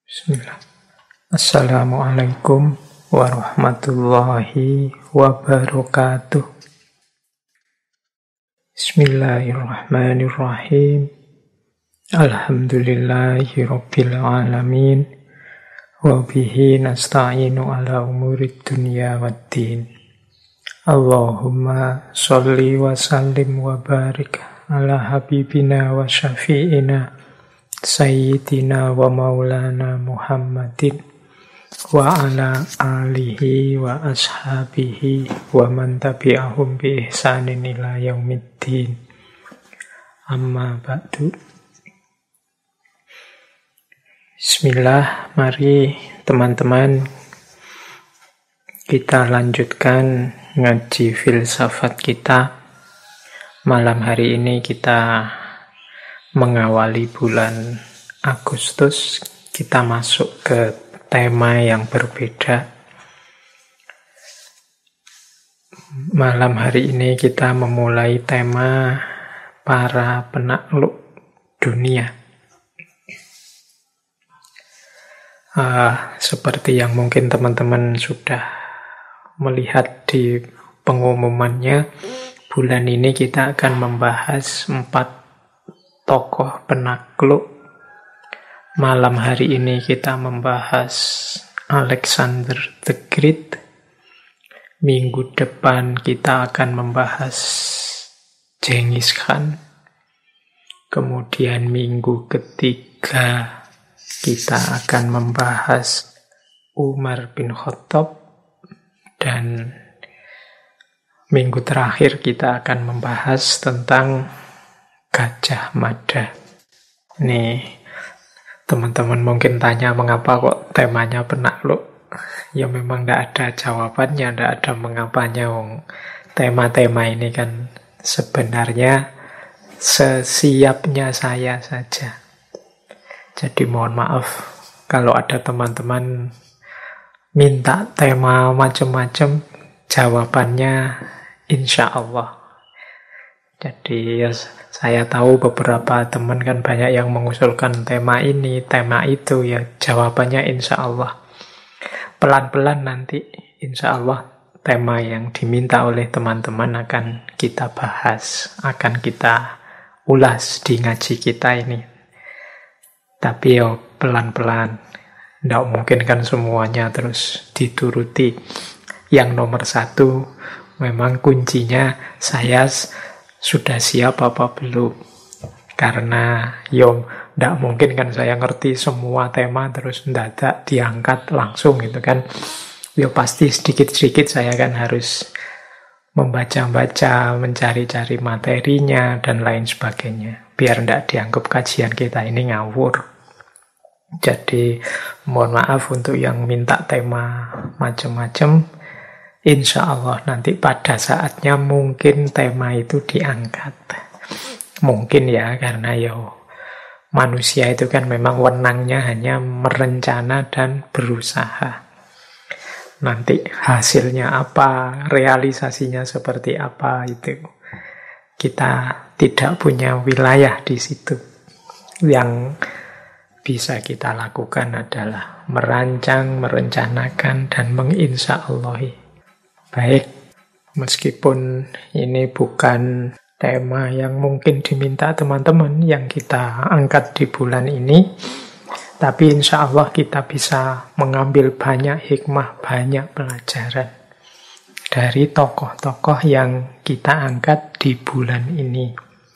Bismillah. Assalamualaikum warahmatullahi wabarakatuh. Bismillahirrahmanirrahim. Alhamdulillahi rabbil alamin. Wa bihi nasta'inu ala umurid dunya waddin. Allahumma sholli wa sallim wa barik ala habibina wa syafi'ina Sayyidina wa maulana Muhammadin wa ala alihi wa ashabihi wa man tabi'ahum bi ihsanin ila yaumiddin. Amma ba'du. Bismillah, mari teman-teman kita lanjutkan ngaji filsafat kita. Malam hari ini kita mengawali bulan Agustus, kita masuk ke tema yang berbeda. Malam hari ini kita memulai tema para penakluk dunia. Seperti yang mungkin teman-teman sudah melihat di pengumumannya, bulan ini kita akan membahas 4 tokoh penakluk. Malam hari ini kita membahas Alexander the Great. Minggu depan kita akan membahas Genghis Khan. Kemudian minggu ketiga kita akan membahas Umar bin Khattab. Dan minggu terakhir kita akan membahas tentang Gajah Mada. Nih, teman-teman mungkin tanya mengapa kok temanya penakluk. Ya memang tidak ada jawabannya, tidak ada mengapanya. Tema-tema ini kan sebenarnya sesiapnya saya saja. Jadi mohon maaf kalau ada teman-teman minta tema macam-macam, jawabannya insya Allah. Jadi ya, saya tahu beberapa teman kan banyak yang mengusulkan tema ini, tema itu, ya jawabannya insya Allah. Pelan-pelan nanti insya Allah tema yang diminta oleh teman-teman akan kita bahas, akan kita ulas di ngaji kita ini. Tapi ya pelan-pelan, tidak mungkin kan semuanya terus dituruti. Yang nomor 1, memang kuncinya saya sudah siap apa belum. Karena tidak mungkin kan saya ngerti semua tema terus mendadak diangkat langsung gitu kan. Pasti sedikit-sedikit saya kan harus membaca-baca, mencari-cari materinya dan lain sebagainya, biar tidak dianggap kajian kita ini ngawur. Jadi mohon maaf untuk yang minta tema macam-macam. Insya Allah nanti pada saatnya mungkin tema itu diangkat. Mungkin ya, karena manusia itu kan memang wenangnya hanya merencana dan berusaha. Nanti hasilnya apa, realisasinya seperti apa, itu kita tidak punya wilayah di situ. Yang bisa kita lakukan adalah merancang, merencanakan, dan menginsya-Allahi. Baik, meskipun ini bukan tema yang mungkin diminta teman-teman yang kita angkat di bulan ini, tapi insya Allah kita bisa mengambil banyak hikmah, banyak pelajaran dari tokoh-tokoh yang kita angkat di bulan ini.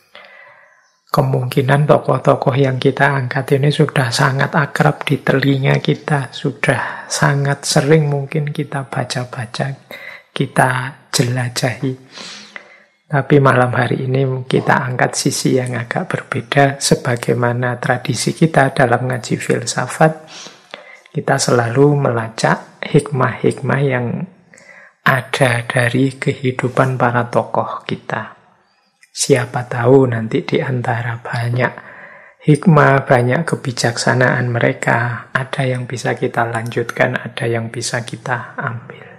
Kemungkinan tokoh-tokoh yang kita angkat ini sudah sangat akrab di telinga kita, sudah sangat sering mungkin kita baca-baca, kita jelajahi. Tapi malam hari ini kita angkat sisi yang agak berbeda. Sebagaimana tradisi kita dalam ngaji filsafat, kita selalu melacak hikmah-hikmah yang ada dari kehidupan para tokoh kita. Siapa tahu nanti di antara banyak hikmah, banyak kebijaksanaan mereka, ada yang bisa kita lanjutkan, ada yang bisa kita ambil.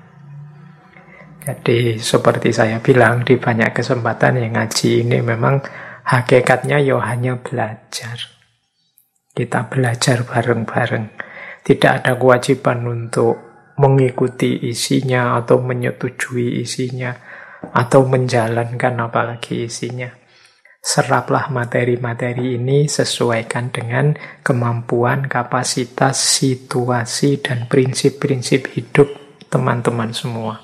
Jadi seperti saya bilang di banyak kesempatan yang ngaji ini memang hakikatnya hanya belajar. Kita belajar bareng-bareng. Tidak ada kewajiban untuk mengikuti isinya atau menyetujui isinya atau menjalankan apalagi isinya. Seraplah materi-materi ini, sesuaikan dengan kemampuan, kapasitas, situasi, dan prinsip-prinsip hidup teman-teman semua.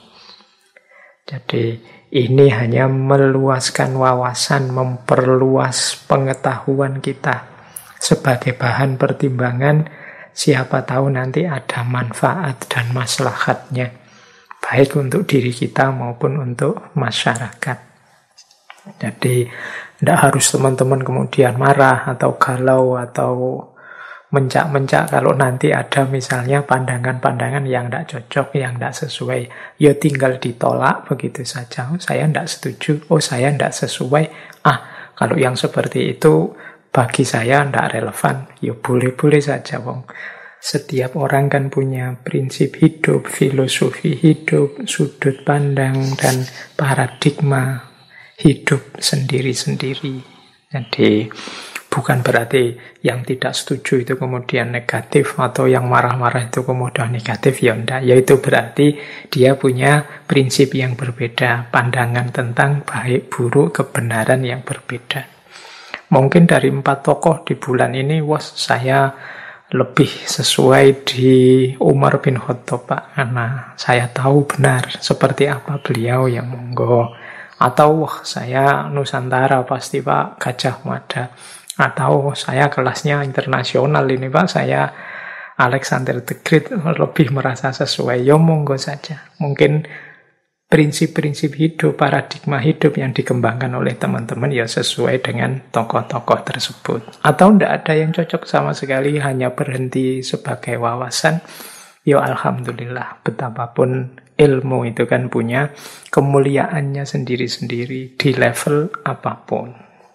Jadi ini hanya meluaskan wawasan, memperluas pengetahuan kita sebagai bahan pertimbangan. Siapa tahu nanti ada manfaat dan maslahatnya, baik untuk diri kita maupun untuk masyarakat. Jadi tidak harus teman-teman kemudian marah atau galau atau mencak-mencak kalau nanti ada misalnya pandangan-pandangan yang tidak cocok, yang tidak sesuai. Ya tinggal ditolak begitu saja. Oh, saya tidak setuju, oh saya tidak sesuai. Kalau yang seperti itu bagi saya tidak relevan. Ya boleh-boleh saja, wong. Setiap orang kan punya prinsip hidup, filosofi hidup, sudut pandang, dan paradigma hidup sendiri-sendiri. Jadi bukan berarti yang tidak setuju itu kemudian negatif atau yang marah-marah itu kemudian negatif. Ya enggak, yaitu berarti dia punya prinsip yang berbeda, pandangan tentang baik buruk kebenaran yang berbeda. Mungkin dari 4 tokoh di bulan ini, saya lebih sesuai di Umar bin Khattab, Pak, karena saya tahu benar seperti apa beliau, yang monggo. Atau saya Nusantara pasti Pak, Gajah Mada. Atau saya kelasnya internasional ini Pak, saya Alexander the Great, lebih merasa sesuai. Ya monggo saja. Mungkin prinsip-prinsip hidup, paradigma hidup yang dikembangkan oleh teman-teman ya sesuai dengan tokoh-tokoh tersebut. Atau tidak ada yang cocok sama sekali, hanya berhenti sebagai wawasan. Ya alhamdulillah, betapapun ilmu itu kan punya kemuliaannya sendiri-sendiri di level apapun.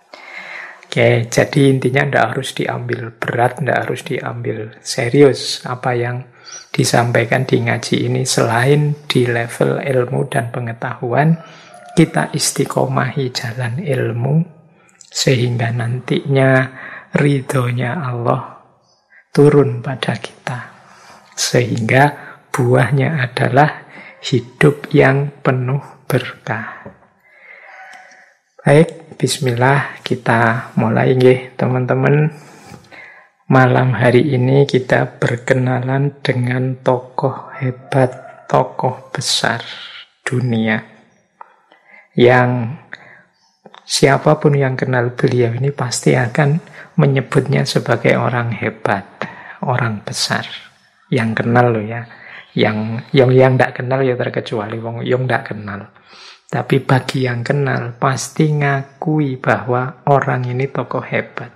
Oke, jadi intinya tidak harus diambil berat, tidak harus diambil serius apa yang disampaikan di ngaji ini. Selain di level ilmu dan pengetahuan, kita istiqomahi jalan ilmu sehingga nantinya ridhonya Allah turun pada kita, sehingga buahnya adalah hidup yang penuh berkah. Baik, bismillah, kita mulai nggih, teman-teman. Malam hari ini kita berkenalan dengan tokoh hebat, tokoh besar dunia, yang siapapun yang kenal beliau ini pasti akan menyebutnya sebagai orang hebat, orang besar. Yang kenal loh ya. Yang tidak kenal ya terkecuali wong yang tidak kenal. Tapi bagi yang kenal pasti ngakui bahwa orang ini tokoh hebat.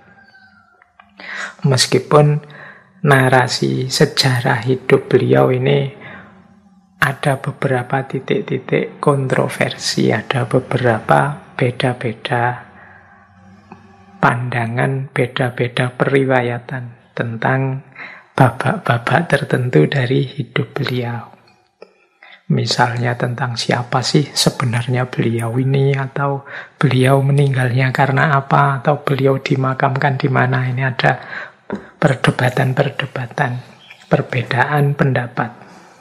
Meskipun narasi sejarah hidup beliau ini ada beberapa titik-titik kontroversi, ada beberapa beda-beda pandangan, beda-beda periwayatan tentang babak-babak tertentu dari hidup beliau. Misalnya tentang siapa sih sebenarnya beliau ini, atau beliau meninggalnya karena apa, atau beliau dimakamkan di mana. Ini ada perdebatan-perdebatan, perbedaan pendapat.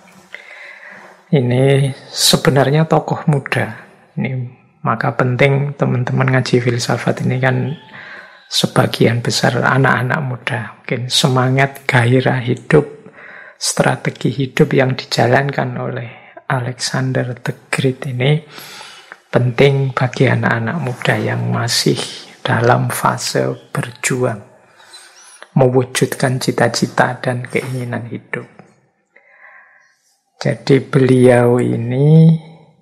Ini sebenarnya tokoh muda. Ini maka penting teman-teman ngaji filsafat ini kan sebagian besar anak-anak muda. Mungkin semangat, gairah hidup, strategi hidup yang dijalankan oleh Alexander the Great ini penting bagi anak-anak muda yang masih dalam fase berjuang, mewujudkan cita-cita dan keinginan hidup. Jadi beliau ini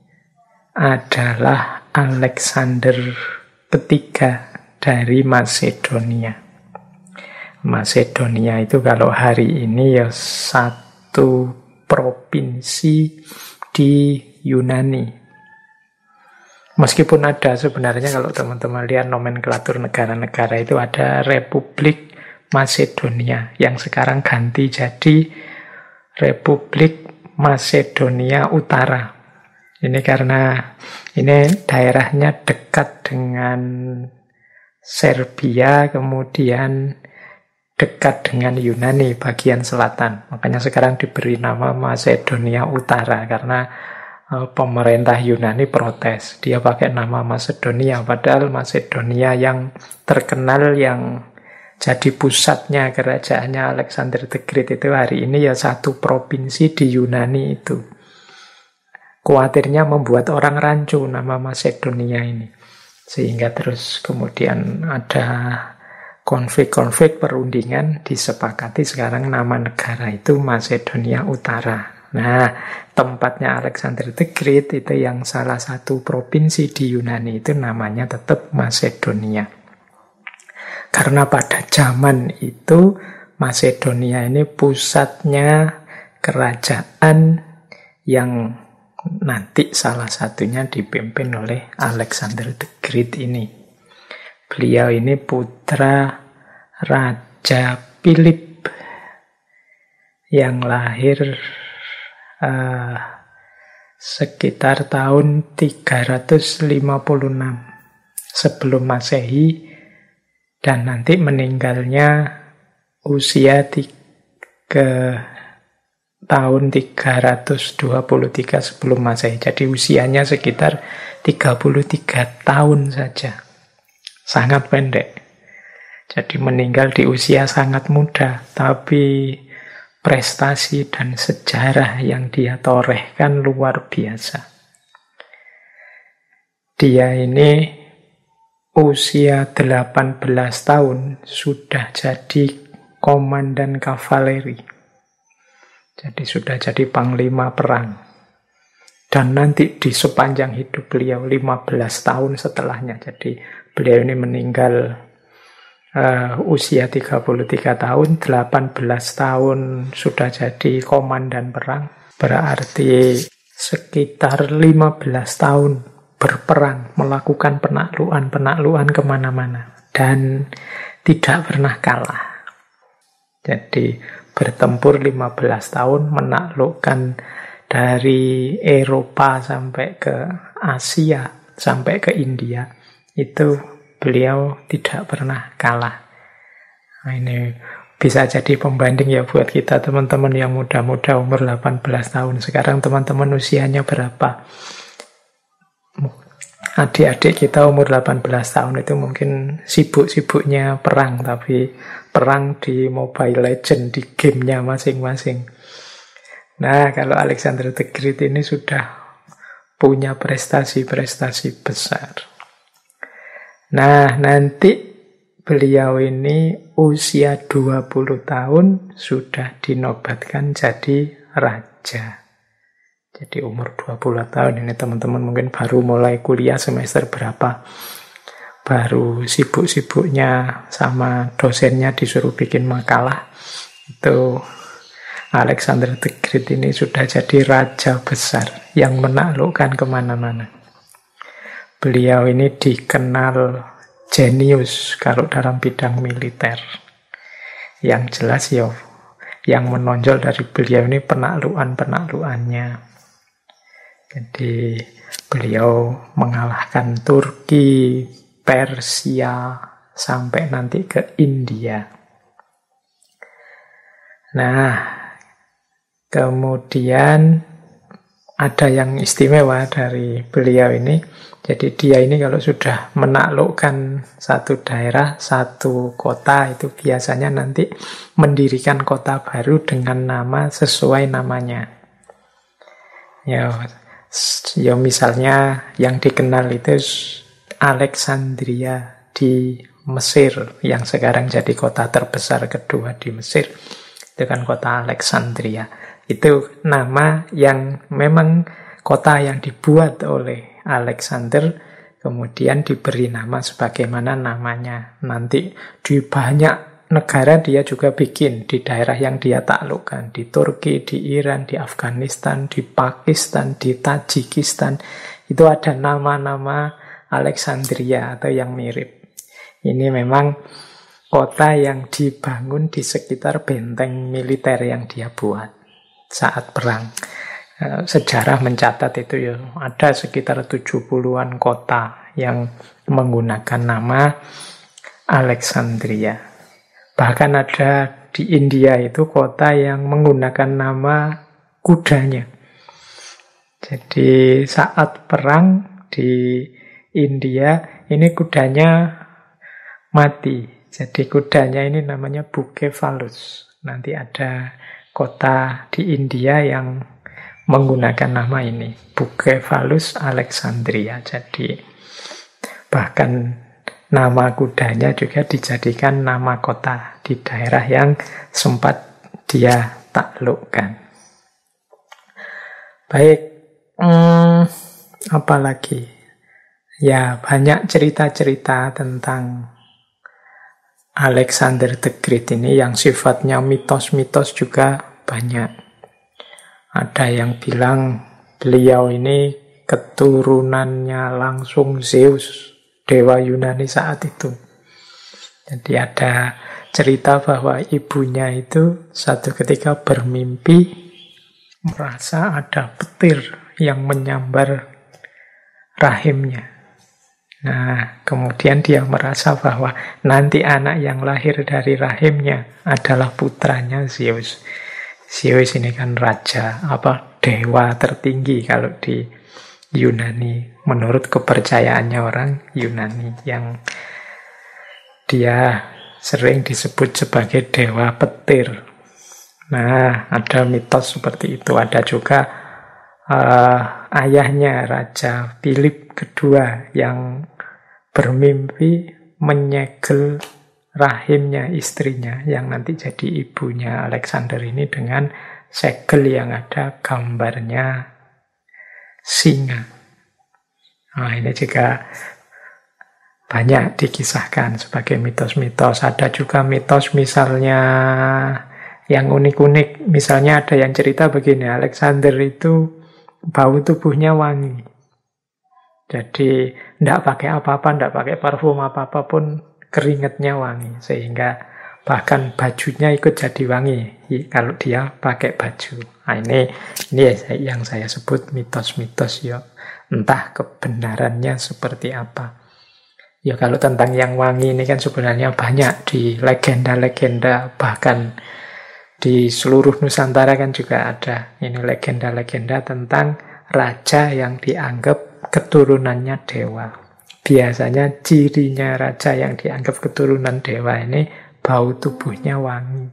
adalah Alexander ketiga dari Macedonia. Macedonia itu kalau hari ini ya satu provinsi di Yunani. Meskipun ada sebenarnya kalau teman-teman lihat nomenklatur negara-negara itu ada Republik Macedonia yang sekarang ganti jadi Republik Macedonia Utara. Ini karena ini daerahnya dekat dengan Serbia, kemudian dekat dengan Yunani bagian selatan. Makanya sekarang diberi nama Masedonia Utara karena pemerintah Yunani protes. Dia pakai nama Masedonia, padahal Masedonia yang terkenal, yang jadi pusatnya kerajaannya Alexander the Great itu hari ini ya satu provinsi di Yunani itu. Kuatirnya membuat orang rancu nama Masedonia ini. Sehingga terus kemudian ada konflik-konflik, perundingan, disepakati sekarang nama negara itu Masedonia Utara. Nah, tempatnya Alexander the Great itu yang salah satu provinsi di Yunani itu namanya tetap Masedonia. Karena pada zaman itu Masedonia ini pusatnya kerajaan yang nanti salah satunya dipimpin oleh Alexander the Great ini. Beliau ini putra Raja Philip yang lahir sekitar tahun 356 sebelum Masehi dan nanti meninggalnya usia tahun 323 sebelum Masehi. Jadi usianya sekitar 33 tahun saja. Sangat pendek. Jadi meninggal di usia sangat muda, tapi prestasi dan sejarah yang dia torehkan luar biasa. Dia ini usia 18 tahun sudah jadi komandan kavaleri. Jadi sudah jadi panglima perang. Dan nanti di sepanjang hidup beliau 15 tahun setelahnya. Jadi beliau ini meninggal usia 33 tahun, 18 tahun sudah jadi komandan perang. Berarti sekitar 15 tahun berperang, melakukan penaklukan kemana-mana. Dan tidak pernah kalah. Jadi bertempur 15 tahun, menaklukkan dari Eropa sampai ke Asia, sampai ke India. Itu beliau tidak pernah kalah. Nah, ini bisa jadi pembanding ya buat kita teman-teman yang muda-muda umur 18 tahun. Sekarang teman-teman usianya berapa? Adik-adik kita umur 18 tahun itu mungkin sibuk-sibuknya perang, tapi perang di Mobile Legends, di gamenya masing-masing. Nah, kalau Alexander the Great ini sudah punya prestasi-prestasi besar. Nah, nanti beliau ini usia 20 tahun sudah dinobatkan jadi raja. Jadi umur 20 tahun ini teman-teman mungkin baru mulai kuliah semester berapa. Baru sibuk-sibuknya sama dosennya disuruh bikin makalah. Itu Alexander the Great ini sudah jadi raja besar yang menaklukkan kemana-mana. Beliau ini dikenal jenius kalau dalam bidang militer. Yang jelas ya, yang menonjol dari beliau ini penaklukan-penaklukannya. Jadi beliau mengalahkan Turki, Persia, sampai nanti ke India. Nah, kemudian ada yang istimewa dari beliau ini. Jadi dia ini kalau sudah menaklukkan satu daerah, satu kota, itu biasanya nanti mendirikan kota baru dengan nama sesuai namanya. Ya misalnya yang dikenal itu Alexandria di Mesir, yang sekarang jadi kota terbesar kedua di Mesir. Itu kan kota Alexandria. Itu nama yang memang kota yang dibuat oleh Alexander, kemudian diberi nama sebagaimana namanya. Nanti di banyak negara dia juga bikin, di daerah yang dia taklukkan. Di Turki, di Iran, di Afghanistan, di Pakistan, di Tajikistan. Itu ada nama-nama Alexandria atau yang mirip. Ini memang kota yang dibangun di sekitar benteng militer yang dia buat saat perang. Sejarah mencatat itu ya, ada sekitar 70-an kota yang menggunakan nama Alexandria. Bahkan ada di India itu kota yang menggunakan nama kudanya. Jadi saat perang di India, ini kudanya mati. Jadi kudanya ini namanya Bucephalus. Nanti ada kota di India yang menggunakan nama ini, Bucephalus Alexandria. Jadi bahkan nama kudanya juga dijadikan nama kota di daerah yang sempat dia taklukkan. Baik, apa lagi? Ya, banyak cerita-cerita tentang Alexander the Great ini yang sifatnya mitos-mitos juga banyak. Ada yang bilang beliau ini keturunannya langsung Zeus, dewa Yunani saat itu. Jadi ada cerita bahwa ibunya itu satu ketika bermimpi merasa ada petir yang menyambar rahimnya. Nah, kemudian dia merasa bahwa nanti anak yang lahir dari rahimnya adalah putranya Zeus. Zeus ini kan raja, dewa tertinggi kalau di Yunani, menurut kepercayaannya orang Yunani, yang dia sering disebut sebagai dewa petir. Nah, ada mitos seperti itu. Ada juga ayahnya Raja Philip II yang bermimpi menyegel rahimnya istrinya yang nanti jadi ibunya Alexander ini dengan segel yang ada gambarnya singa. Nah, ini juga banyak dikisahkan sebagai mitos-mitos. Ada juga mitos misalnya yang unik-unik. Misalnya ada yang cerita begini, Alexander itu bau tubuhnya wangi. Jadi tidak pakai apa-apa, tidak pakai parfum apa-apa pun keringatnya wangi. Sehingga bahkan bajunya ikut jadi wangi kalau dia pakai baju. Nah, ini yang saya sebut mitos-mitos ya. Entah kebenarannya seperti apa. Ya kalau tentang yang wangi ini kan sebenarnya banyak di legenda-legenda, bahkan di seluruh Nusantara kan juga ada ini legenda-legenda tentang raja yang dianggap keturunannya dewa. Biasanya cirinya raja yang dianggap keturunan dewa ini bau tubuhnya wangi.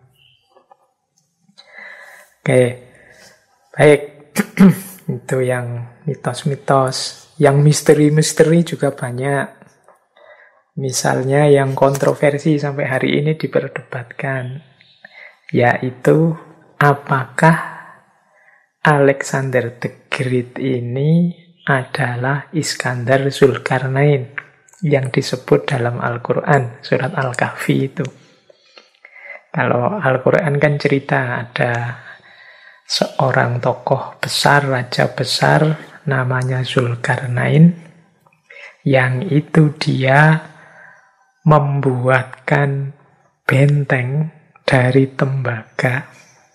Oke, baik. Itu yang mitos-mitos. Yang misteri-misteri juga banyak. Misalnya yang kontroversi sampai hari ini diperdebatkan, yaitu apakah Alexander the Great ini adalah Iskandar Zulkarnain yang disebut dalam Al-Quran, surat Al-Kahfi itu. Kalau Al-Quran kan cerita ada seorang tokoh besar, raja besar, namanya Zulkarnain, yang itu dia membuatkan benteng dari tembaga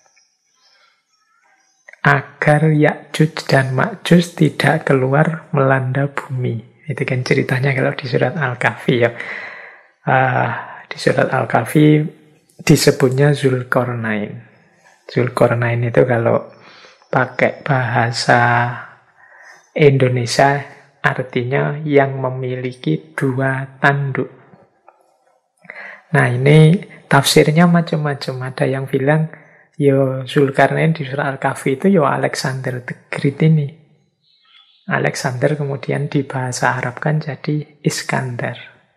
agar Ya'juj dan Ma'juj tidak keluar melanda bumi. Itu kan ceritanya kalau di surat Al-Kahfi ya. Di surat Al-Kahfi disebutnya Zulkarnain. Zulkarnain itu kalau pakai bahasa Indonesia artinya yang memiliki dua tanduk. Nah, ini tafsirnya macam-macam. Ada yang bilang, yo Zulkarnain di surah Al-Kahfi itu yo Alexander the Great ini. Alexander kemudian di bahasa Arab kan jadi Iskandar.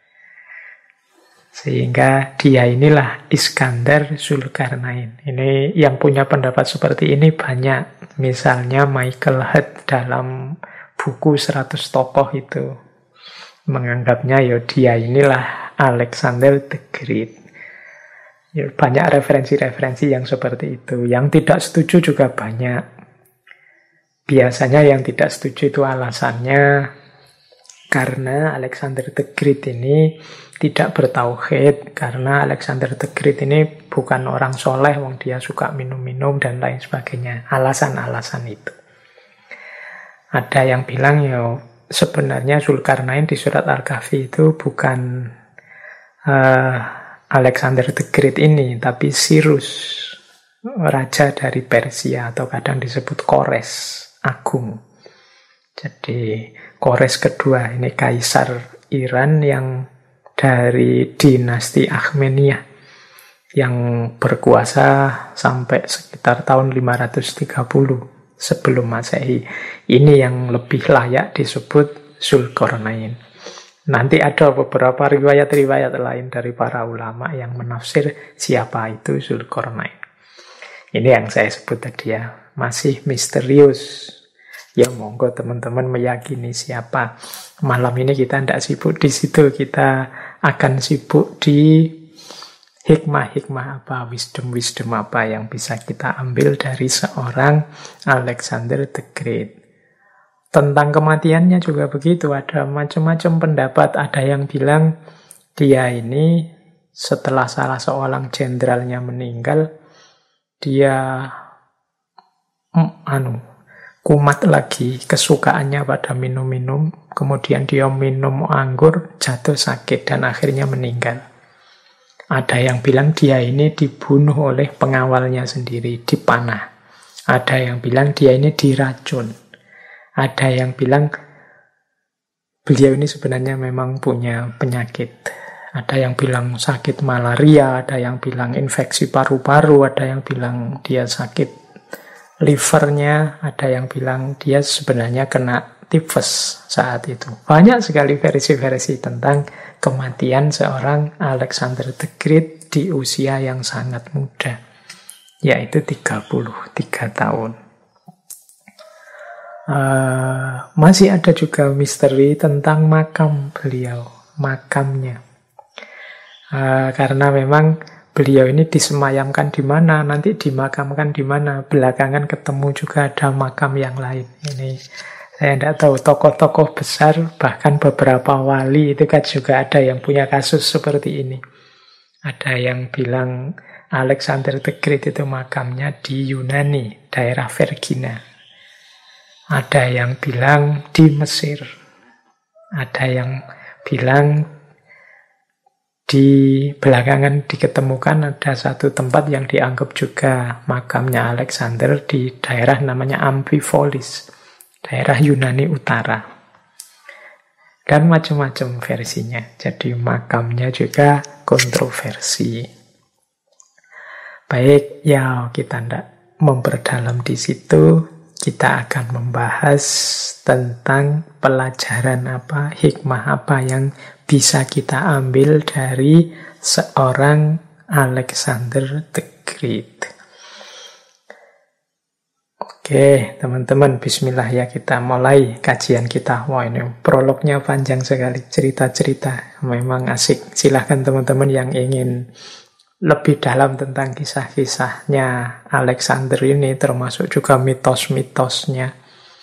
Sehingga dia inilah Iskandar Zulkarnain. Ini yang punya pendapat seperti ini banyak. Misalnya Michael Hart dalam buku 100 tokoh itu menganggapnya yo dia inilah Alexander the Great. Ya, banyak referensi-referensi yang seperti itu. Yang tidak setuju juga banyak. Biasanya yang tidak setuju itu alasannya karena Alexander the Great ini tidak bertauhid. Karena Alexander the Great ini bukan orang soleh, wong dia suka minum-minum dan lain sebagainya. Alasan-alasan itu. Ada yang bilang ya sebenarnya Zulkarnain di surat Al-Kahfi itu bukan Alexander the Great ini, tapi Cyrus, raja dari Persia, atau kadang disebut Kores Agung. Jadi Kores kedua ini kaisar Iran yang dari dinasti Akhmeniyah yang berkuasa sampai sekitar tahun 530 sebelum Masehi. Ini yang lebih layak disebut Zulkarnain. Nanti ada beberapa riwayat-riwayat lain dari para ulama yang menafsir siapa itu Zulkarnain. Ini yang saya sebut tadi ya, masih misterius. Ya monggo teman-teman meyakini siapa. Malam ini kita tidak sibuk di situ, kita akan sibuk di hikmah-hikmah apa, wisdom-wisdom apa yang bisa kita ambil dari seorang Alexander the Great. Tentang kematiannya juga begitu, ada macam-macam pendapat. Ada yang bilang dia ini setelah salah seorang jenderalnya meninggal, dia kumat lagi kesukaannya pada minum-minum, kemudian dia minum anggur, jatuh sakit, dan akhirnya meninggal. Ada yang bilang dia ini dibunuh oleh pengawalnya sendiri, dipanah. Ada yang bilang dia ini diracun. Ada yang bilang beliau ini sebenarnya memang punya penyakit. Ada yang bilang sakit malaria, ada yang bilang infeksi paru-paru, ada yang bilang dia sakit livernya, ada yang bilang dia sebenarnya kena tifus saat itu. Banyak sekali versi-versi tentang kematian seorang Alexander the Great di usia yang sangat muda, yaitu 33 tahun. Masih ada juga misteri tentang makam beliau, makamnya. Karena memang beliau ini disemayamkan di mana, nanti dimakamkan di mana. Belakangan ketemu juga ada makam yang lain. Ini saya tidak tahu, tokoh-tokoh besar, bahkan beberapa wali itu kan juga ada yang punya kasus seperti ini. Ada yang bilang Alexander the Great itu makamnya di Yunani, daerah Vergina. Ada yang bilang di Mesir. Ada yang bilang di belakangan diketemukan ada satu tempat yang dianggap juga makamnya Alexander di daerah namanya Amphipolis, daerah Yunani Utara. Dan macam-macam versinya. Jadi makamnya juga kontroversi. Baik, ya kita tidak memperdalam di situ. Kita akan membahas tentang pelajaran apa, hikmah apa yang bisa kita ambil dari seorang Alexander the Great. Oke, teman-teman, bismillah ya, kita mulai kajian kita. Wah, ini prolognya panjang sekali, cerita-cerita. Memang asik. Silahkan teman-teman yang ingin lebih dalam tentang kisah-kisahnya Alexander ini, termasuk juga mitos-mitosnya,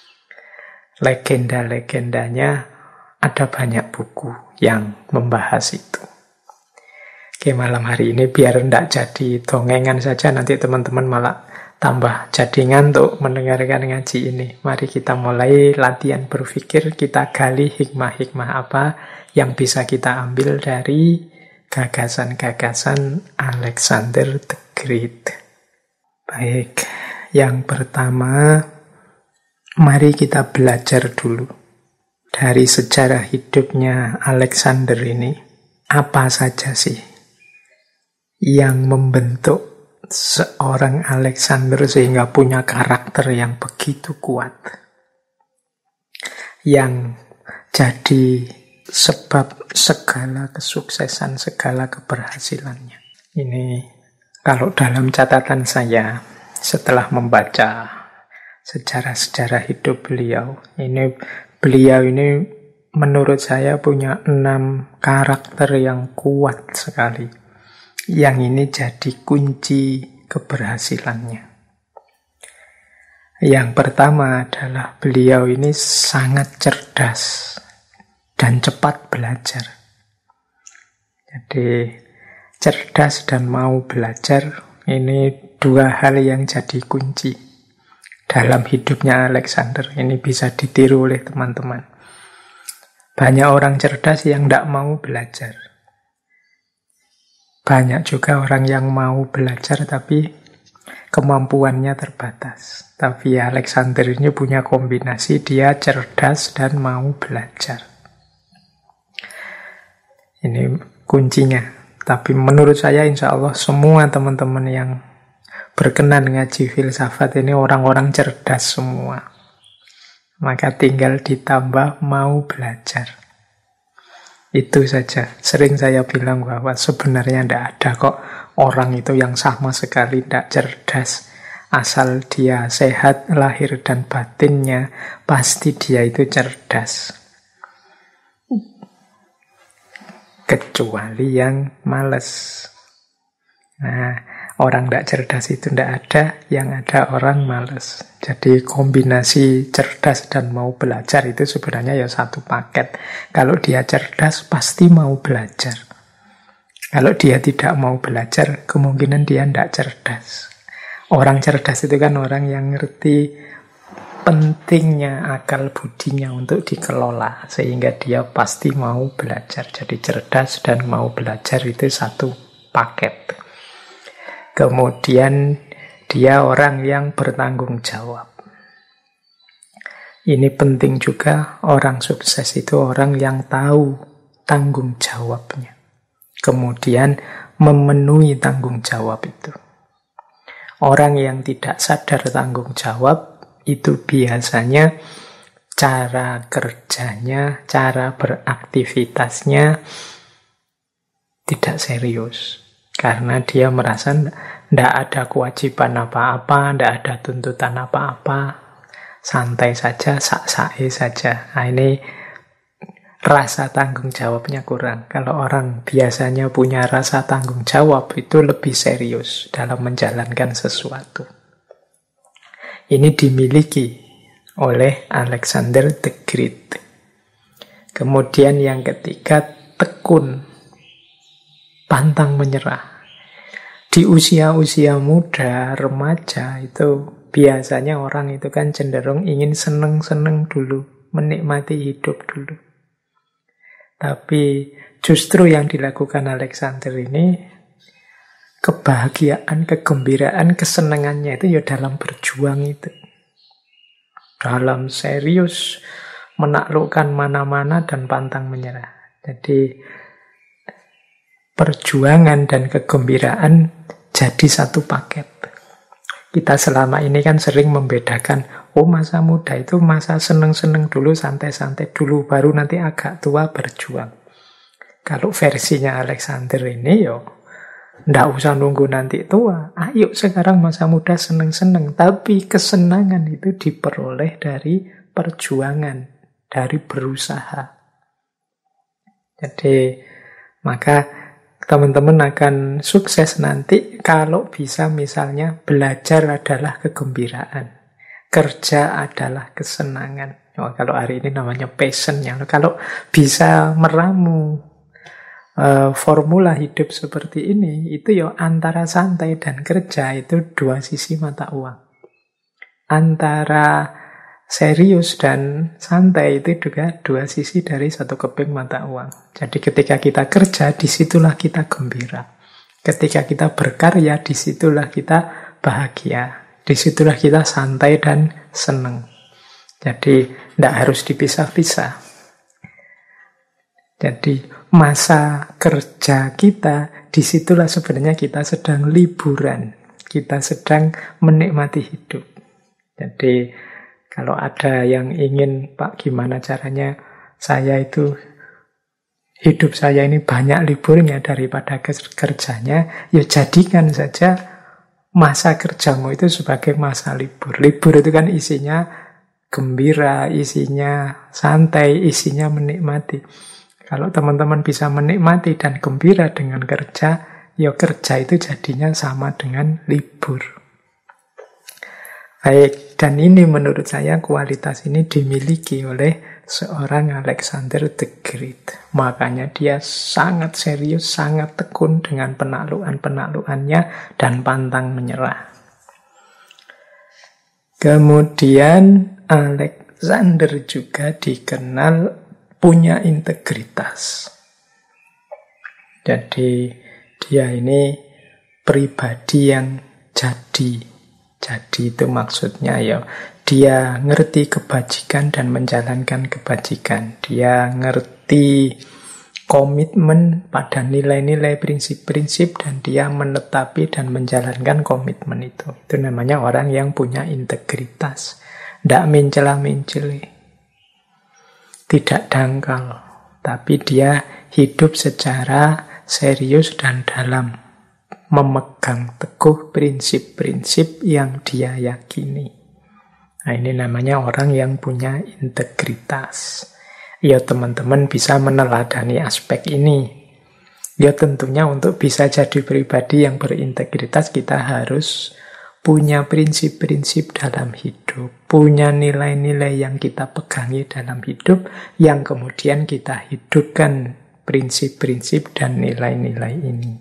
legenda-legendanya, ada banyak buku yang membahas itu. Oke, malam hari ini biar tidak jadi dongengan saja, nanti teman-teman malah tambah jadi ngantuk mendengarkan ngaji ini. Mari kita mulai latihan berpikir, kita gali hikmah-hikmah apa yang bisa kita ambil dari gagasan-gagasan Alexander the Great. Baik, yang pertama, mari kita belajar dulu dari sejarah hidupnya Alexander ini. Apa saja sih yang membentuk seorang Alexander sehingga punya karakter yang begitu kuat, yang jadi sebab segala kesuksesan, segala keberhasilannya. Ini kalau dalam catatan saya setelah membaca sejarah-sejarah hidup beliau, beliau ini menurut saya punya 6 karakter yang kuat sekali. Yang ini jadi kunci keberhasilannya. Yang pertama adalah beliau ini sangat cerdas dan cepat belajar. Jadi cerdas dan mau belajar, ini 2 hal yang jadi kunci dalam hidupnya Alexander. Ini bisa ditiru oleh teman-teman. Banyak orang cerdas yang tidak mau belajar. banyak juga orang yang mau belajar tapi kemampuannya terbatas. Tapi Alexander ini punya kombinasi, dia cerdas dan mau belajar. Ini kuncinya. Tapi menurut saya insya Allah semua teman-teman yang berkenan ngaji filsafat ini orang-orang cerdas semua. Maka tinggal ditambah mau belajar. Itu saja. Sering saya bilang bahwa sebenarnya tidak ada kok orang itu yang sama sekali tidak cerdas. Asal dia sehat lahir dan batinnya, pasti dia itu cerdas. Kecuali yang malas. Nah, orang tidak cerdas itu tidak ada, yang ada orang malas. Jadi kombinasi cerdas dan mau belajar itu sebenarnya ya satu paket. Kalau dia cerdas pasti mau belajar. Kalau dia tidak mau belajar, kemungkinan dia tidak cerdas. Orang cerdas itu kan orang yang ngerti pentingnya akal budinya untuk dikelola. Sehingga dia pasti mau belajar. Jadi cerdas dan mau belajar itu satu paket. Kemudian dia orang yang bertanggung jawab. Ini penting juga, orang sukses itu orang yang tahu tanggung jawabnya. Kemudian memenuhi tanggung jawab itu. Orang yang tidak sadar tanggung jawab itu biasanya cara kerjanya, cara beraktivitasnya tidak serius. Karena dia merasa tidak ada kewajiban apa-apa, tidak ada tuntutan apa-apa, santai saja, sak-sae saja. Nah, ini rasa tanggung jawabnya kurang. Kalau orang biasanya punya rasa tanggung jawab, itu lebih serius dalam menjalankan sesuatu. Ini dimiliki oleh Alexander the Great. Kemudian yang ketiga, tekun, pantang menyerah. Di usia-usia muda, remaja itu biasanya orang itu kan cenderung ingin seneng-seneng dulu, menikmati hidup dulu. Tapi justru yang dilakukan Alexander ini, kebahagiaan, kegembiraan, kesenangannya itu ya dalam berjuang itu. Dalam serius menaklukkan mana-mana dan pantang menyerah. Jadi perjuangan dan kegembiraan jadi satu paket. Kita selama ini kan sering membedakan, masa muda itu masa seneng-seneng dulu, santai-santai dulu, baru nanti agak tua berjuang. Kalau versinya Alexander ini, ndak usah nunggu nanti tua. Ayo sekarang masa muda seneng-seneng. Tapi kesenangan itu diperoleh dari perjuangan, dari berusaha. Jadi, maka teman-teman akan sukses nanti kalau bisa misalnya belajar adalah kegembiraan, kerja adalah kesenangan. Kalau hari ini namanya passion ya. Kalau bisa meramu formula hidup seperti ini, itu ya antara santai dan kerja itu dua sisi mata uang. Antara serius dan santai itu juga dua sisi dari satu keping mata uang. Jadi ketika kita kerja, disitulah kita gembira. Ketika kita berkarya, disitulah kita bahagia. Disitulah kita santai dan senang. Jadi tidak harus dipisah-pisah. Jadi masa kerja kita, disitulah sebenarnya kita sedang liburan. Kita sedang menikmati hidup. Jadi kalau ada yang ingin, Pak, gimana caranya saya itu, hidup saya ini banyak liburnya daripada kerjanya, ya jadikan saja masa kerjamu itu sebagai masa libur. Libur itu kan isinya gembira, isinya santai, isinya menikmati. Kalau teman-teman bisa menikmati dan gembira dengan kerja, ya kerja itu jadinya sama dengan libur. Baik, dan ini menurut saya kualitas ini dimiliki oleh seorang Alexander the Great. Makanya dia sangat serius, sangat tekun dengan penaklukan-penaklukannya dan pantang menyerah. Kemudian Alexander juga dikenal punya integritas. Jadi Dia ini pribadi yang jadi. Jadi itu maksudnya ya, dia ngerti kebajikan dan menjalankan kebajikan. Dia ngerti komitmen pada nilai-nilai prinsip-prinsip dan dia menetapi dan menjalankan komitmen itu. Itu namanya orang yang punya integritas. Tidak mencela-menceli. Tidak dangkal. Tapi dia hidup secara serius dan dalam. Memegang teguh prinsip-prinsip yang dia yakini. Nah, ini namanya orang yang punya integritas. Ya, teman-teman bisa meneladani aspek ini. Ya, tentunya untuk bisa jadi pribadi yang berintegritas, kita harus punya prinsip-prinsip dalam hidup. Punya nilai-nilai yang kita pegangi dalam hidup, yang kemudian kita hidupkan prinsip-prinsip dan nilai-nilai ini.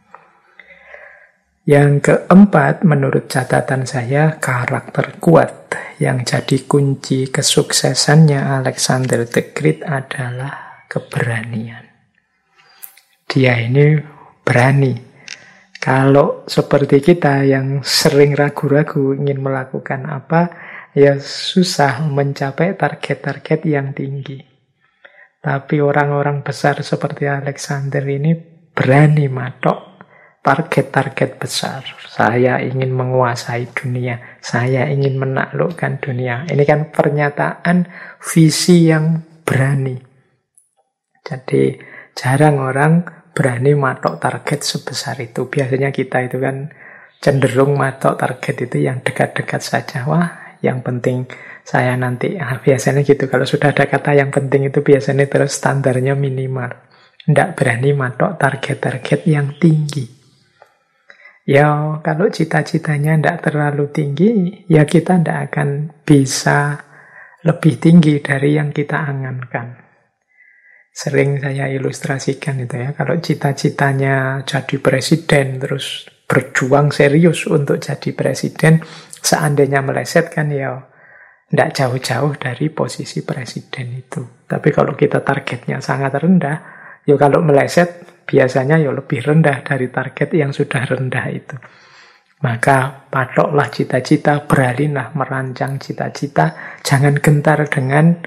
Yang keempat, menurut catatan saya, karakter kuat yang jadi kunci kesuksesannya Alexander the Great adalah keberanian. Dia ini berani. Kalau seperti kita yang sering ragu-ragu ingin melakukan apa, ya susah mencapai target-target yang tinggi. Tapi orang-orang besar seperti Alexander ini berani matok target-target besar. Saya ingin menguasai dunia. Saya ingin menaklukkan dunia. Ini kan pernyataan visi yang berani. Jadi jarang orang berani matok target sebesar itu. Biasanya kita itu kan cenderung matok target itu yang dekat-dekat saja. Wah, yang penting saya nanti. Biasanya gitu. Kalau sudah ada kata yang penting itu biasanya terus standarnya minimal. Tidak berani matok target-target yang tinggi. Ya, kalau cita-citanya tidak terlalu tinggi, ya kita tidak akan bisa lebih tinggi dari yang kita angankan. Sering saya ilustrasikan itu ya, kalau cita-citanya jadi presiden, terus berjuang serius untuk jadi presiden, seandainya meleset kan ya tidak jauh-jauh dari posisi presiden itu. Tapi kalau kita targetnya sangat rendah, ya kalau meleset, biasanya ya lebih rendah dari target yang sudah rendah itu. Maka patoklah cita-cita, beranilah merancang cita-cita, jangan gentar dengan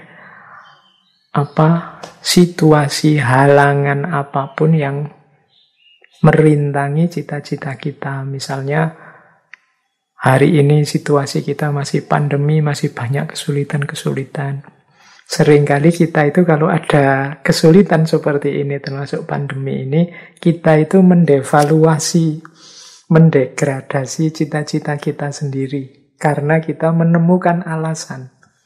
situasi, halangan apapun yang merintangi cita-cita kita. Misalnya hari ini situasi kita masih pandemi, masih banyak kesulitan-kesulitan. Seringkali kita itu kalau ada kesulitan seperti ini, termasuk pandemi ini, kita itu mendevaluasi, mendegradasi cita-cita kita sendiri. Karena kita menemukan alasan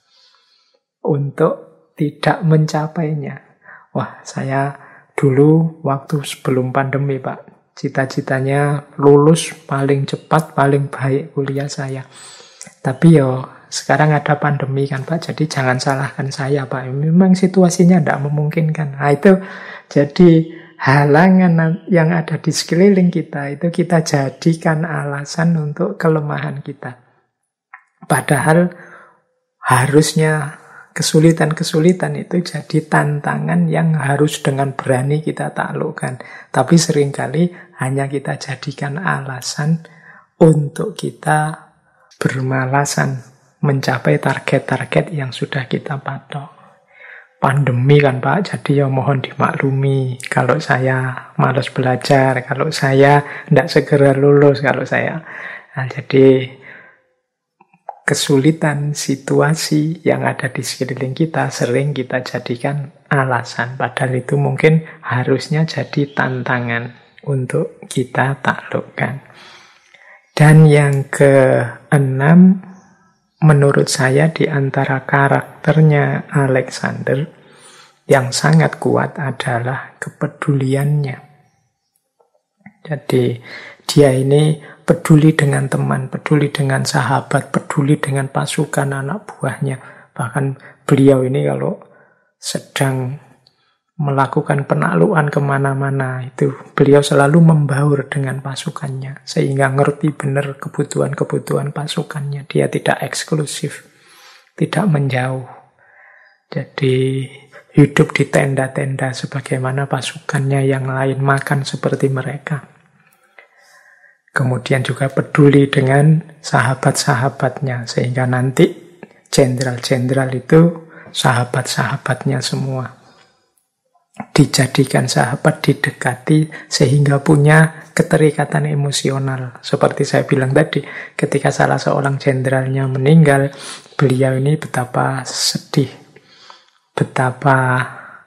untuk tidak mencapainya. Wah, saya dulu waktu sebelum pandemi, Pak, cita-citanya lulus paling cepat, paling baik kuliah saya. Tapi sekarang ada pandemi kan Pak, jadi jangan salahkan saya Pak. Memang situasinya tidak memungkinkan. Nah itu jadi halangan yang ada di sekeliling kita, itu kita jadikan alasan untuk kelemahan kita. Padahal harusnya kesulitan-kesulitan itu jadi tantangan yang harus dengan berani kita taklukkan. Tapi seringkali hanya kita jadikan alasan untuk kita bermalasan mencapai target-target yang sudah kita patok. Pandemi kan Pak, jadi mohon dimaklumi kalau saya malas belajar, kalau saya tidak segera lulus, kalau saya. Nah, jadi kesulitan situasi yang ada di sekeliling kita sering kita jadikan alasan. Padahal itu mungkin harusnya jadi tantangan untuk kita taklukkan. Dan yang keenam, menurut saya di antara karakternya Alexander yang sangat kuat adalah kepeduliannya. Jadi dia ini peduli dengan teman, peduli dengan sahabat, peduli dengan pasukan anak buahnya. Bahkan beliau ini kalau sedang melakukan penaklukan kemana-mana, itu beliau selalu membaur dengan pasukannya, sehingga ngerti benar kebutuhan-kebutuhan pasukannya. Dia tidak eksklusif, tidak menjauh. Jadi hidup di tenda-tenda sebagaimana pasukannya yang lain, makan seperti mereka. Kemudian juga peduli dengan sahabat-sahabatnya, sehingga nanti jenderal-jenderal itu sahabat-sahabatnya semua. Dijadikan sahabat, didekati, sehingga punya keterikatan emosional. Seperti saya bilang tadi, ketika salah seorang jenderalnya meninggal, beliau ini betapa sedih, betapa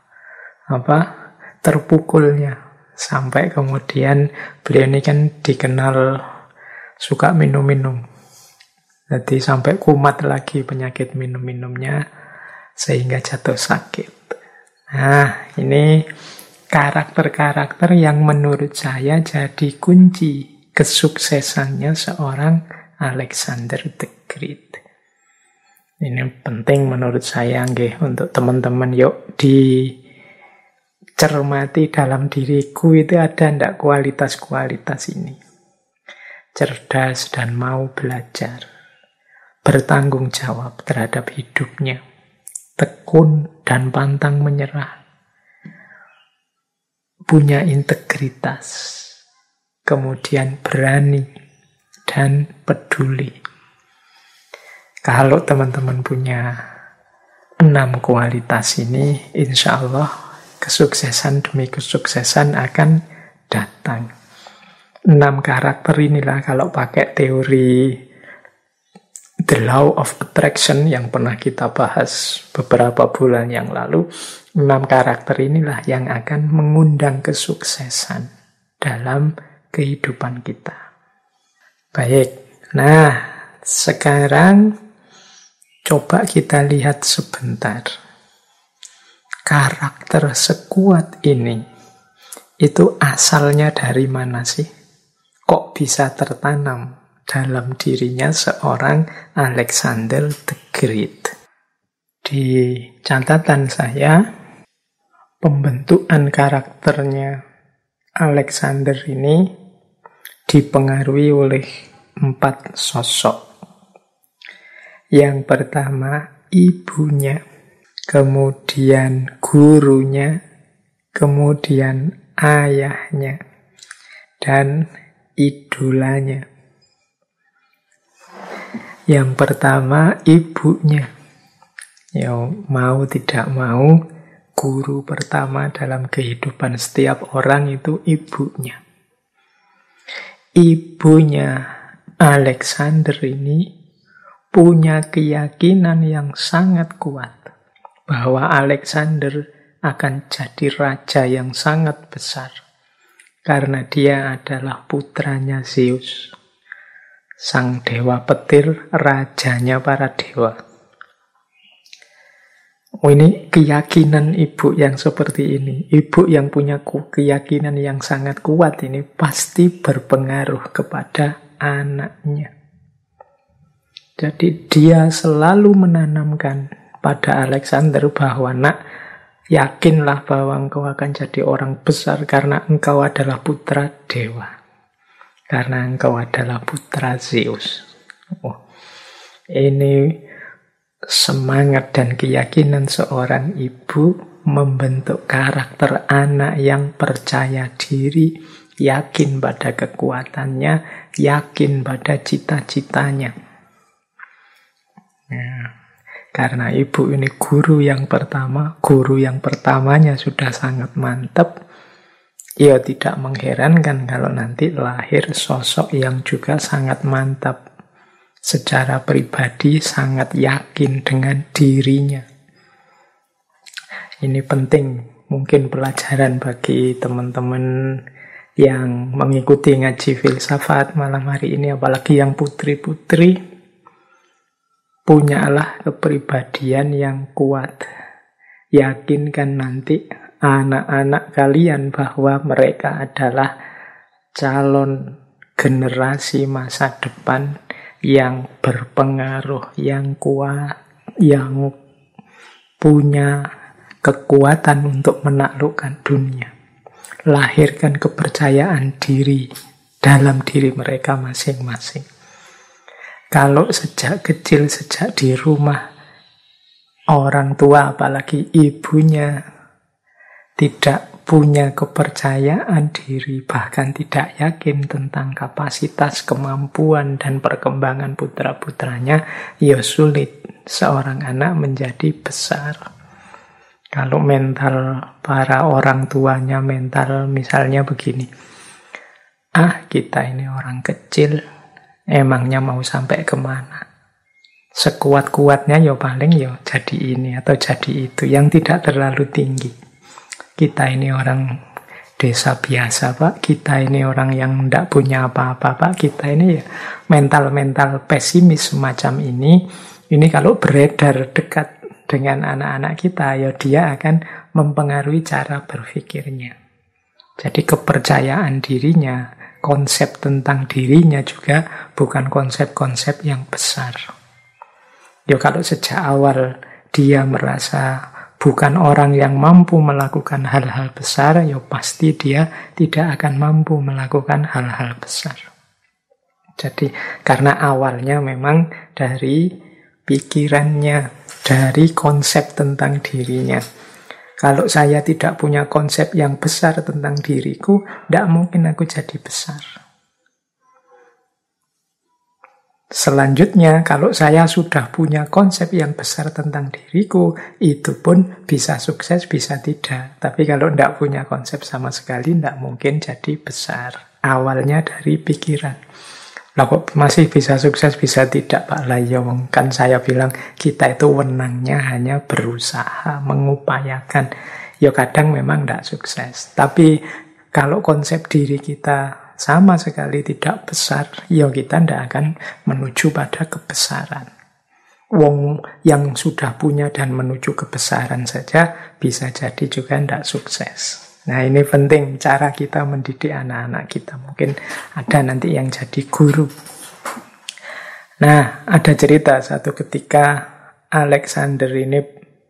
terpukulnya. Sampai kemudian beliau ini kan dikenal suka minum-minum. Jadi sampai kumat lagi penyakit minum-minumnya, sehingga jatuh sakit. Nah, ini karakter-karakter yang menurut saya jadi kunci kesuksesannya seorang Alexander the Great. Ini penting menurut saya nggih, untuk teman-teman, yuk dicermati dalam diriku itu ada ndak kualitas-kualitas ini. Cerdas dan mau belajar, bertanggung jawab terhadap hidupnya, tekun dan pantang menyerah, punya integritas, kemudian berani dan peduli. Kalau teman-teman punya 6 kualitas ini, insya Allah kesuksesan demi kesuksesan akan datang. 6 karakter inilah, kalau pakai teori The Law of Attraction yang pernah kita bahas beberapa bulan yang lalu, 6 karakter inilah yang akan mengundang kesuksesan dalam kehidupan kita. Baik, nah sekarang coba kita lihat sebentar. Karakter sekuat ini, itu asalnya dari mana sih? Kok bisa tertanam dalam dirinya seorang Alexander the Great? Di catatan saya, pembentukan karakternya Alexander ini dipengaruhi oleh 4 sosok. Yang pertama, ibunya, kemudian gurunya, kemudian ayahnya, dan idolanya. Yang pertama, ibunya. Ya, mau tidak mau, guru pertama dalam kehidupan setiap orang itu ibunya. Ibunya Alexander ini punya keyakinan yang sangat kuat bahwa Alexander akan jadi raja yang sangat besar, karena dia adalah putranya Zeus, sang dewa petir, rajanya para dewa. Ini keyakinan ibu yang seperti ini. Ibu yang punya keyakinan yang sangat kuat ini pasti berpengaruh kepada anaknya. Jadi dia selalu menanamkan pada Alexander bahwa, nak, yakinlah bahwa engkau akan jadi orang besar karena engkau adalah putra dewa. Karena engkau adalah putra Zeus. Ini semangat dan keyakinan seorang ibu membentuk karakter anak yang percaya diri, yakin pada kekuatannya, yakin pada cita-citanya. Nah, karena ibu ini guru yang pertama, guru yang pertamanya sudah sangat mantap, ya tidak mengherankan kalau nanti lahir sosok yang juga sangat mantap. Secara pribadi sangat yakin dengan dirinya. Ini penting, mungkin pelajaran bagi teman-teman yang mengikuti ngaji filsafat malam hari ini, apalagi yang putri-putri. Punyalah kepribadian yang kuat. Yakinkan nanti anak-anak kalian bahwa mereka adalah calon generasi masa depan yang berpengaruh, yang kuat, yang punya kekuatan untuk menaklukkan dunia. Lahirkan kepercayaan diri dalam diri mereka masing-masing. Kalau sejak kecil, sejak di rumah, orang tua apalagi ibunya tidak punya kepercayaan diri, bahkan tidak yakin tentang kapasitas, kemampuan, dan perkembangan putra-putranya, ya sulit seorang anak menjadi besar. Kalau mental para orang tuanya mental misalnya begini, kita ini orang kecil, emangnya mau sampai kemana? Sekuat-kuatnya ya paling ya jadi ini atau jadi itu, yang tidak terlalu tinggi. Kita ini orang desa biasa, Pak. Kita ini orang yang tidak punya apa-apa, Pak. Kita ini ya mental-mental pesimis semacam ini kalau beredar dekat dengan anak-anak kita, ya dia akan mempengaruhi cara berpikirnya. Jadi kepercayaan dirinya, konsep tentang dirinya juga bukan konsep-konsep yang besar. Ya kalau sejak awal dia merasa bukan orang yang mampu melakukan hal-hal besar, ya pasti dia tidak akan mampu melakukan hal-hal besar. Jadi karena awalnya memang dari pikirannya, dari konsep tentang dirinya. Kalau saya tidak punya konsep yang besar tentang diriku, tidak mungkin aku jadi besar. Selanjutnya, kalau saya sudah punya konsep yang besar tentang diriku, itu pun bisa sukses, bisa tidak. Tapi kalau tidak punya konsep sama sekali, tidak mungkin jadi besar. Awalnya dari pikiran. Lah kok masih bisa sukses, bisa tidak, Pak Layong? Kan saya bilang, kita itu wenangnya hanya berusaha, mengupayakan. Ya kadang memang tidak sukses. Tapi kalau konsep diri kita sama sekali tidak besar, ya kita tidak akan menuju pada kebesaran. Wong yang sudah punya dan menuju kebesaran saja bisa jadi juga tidak sukses. Nah ini penting cara kita mendidik anak-anak kita. Mungkin ada nanti yang jadi guru. Nah ada cerita satu ketika Alexander ini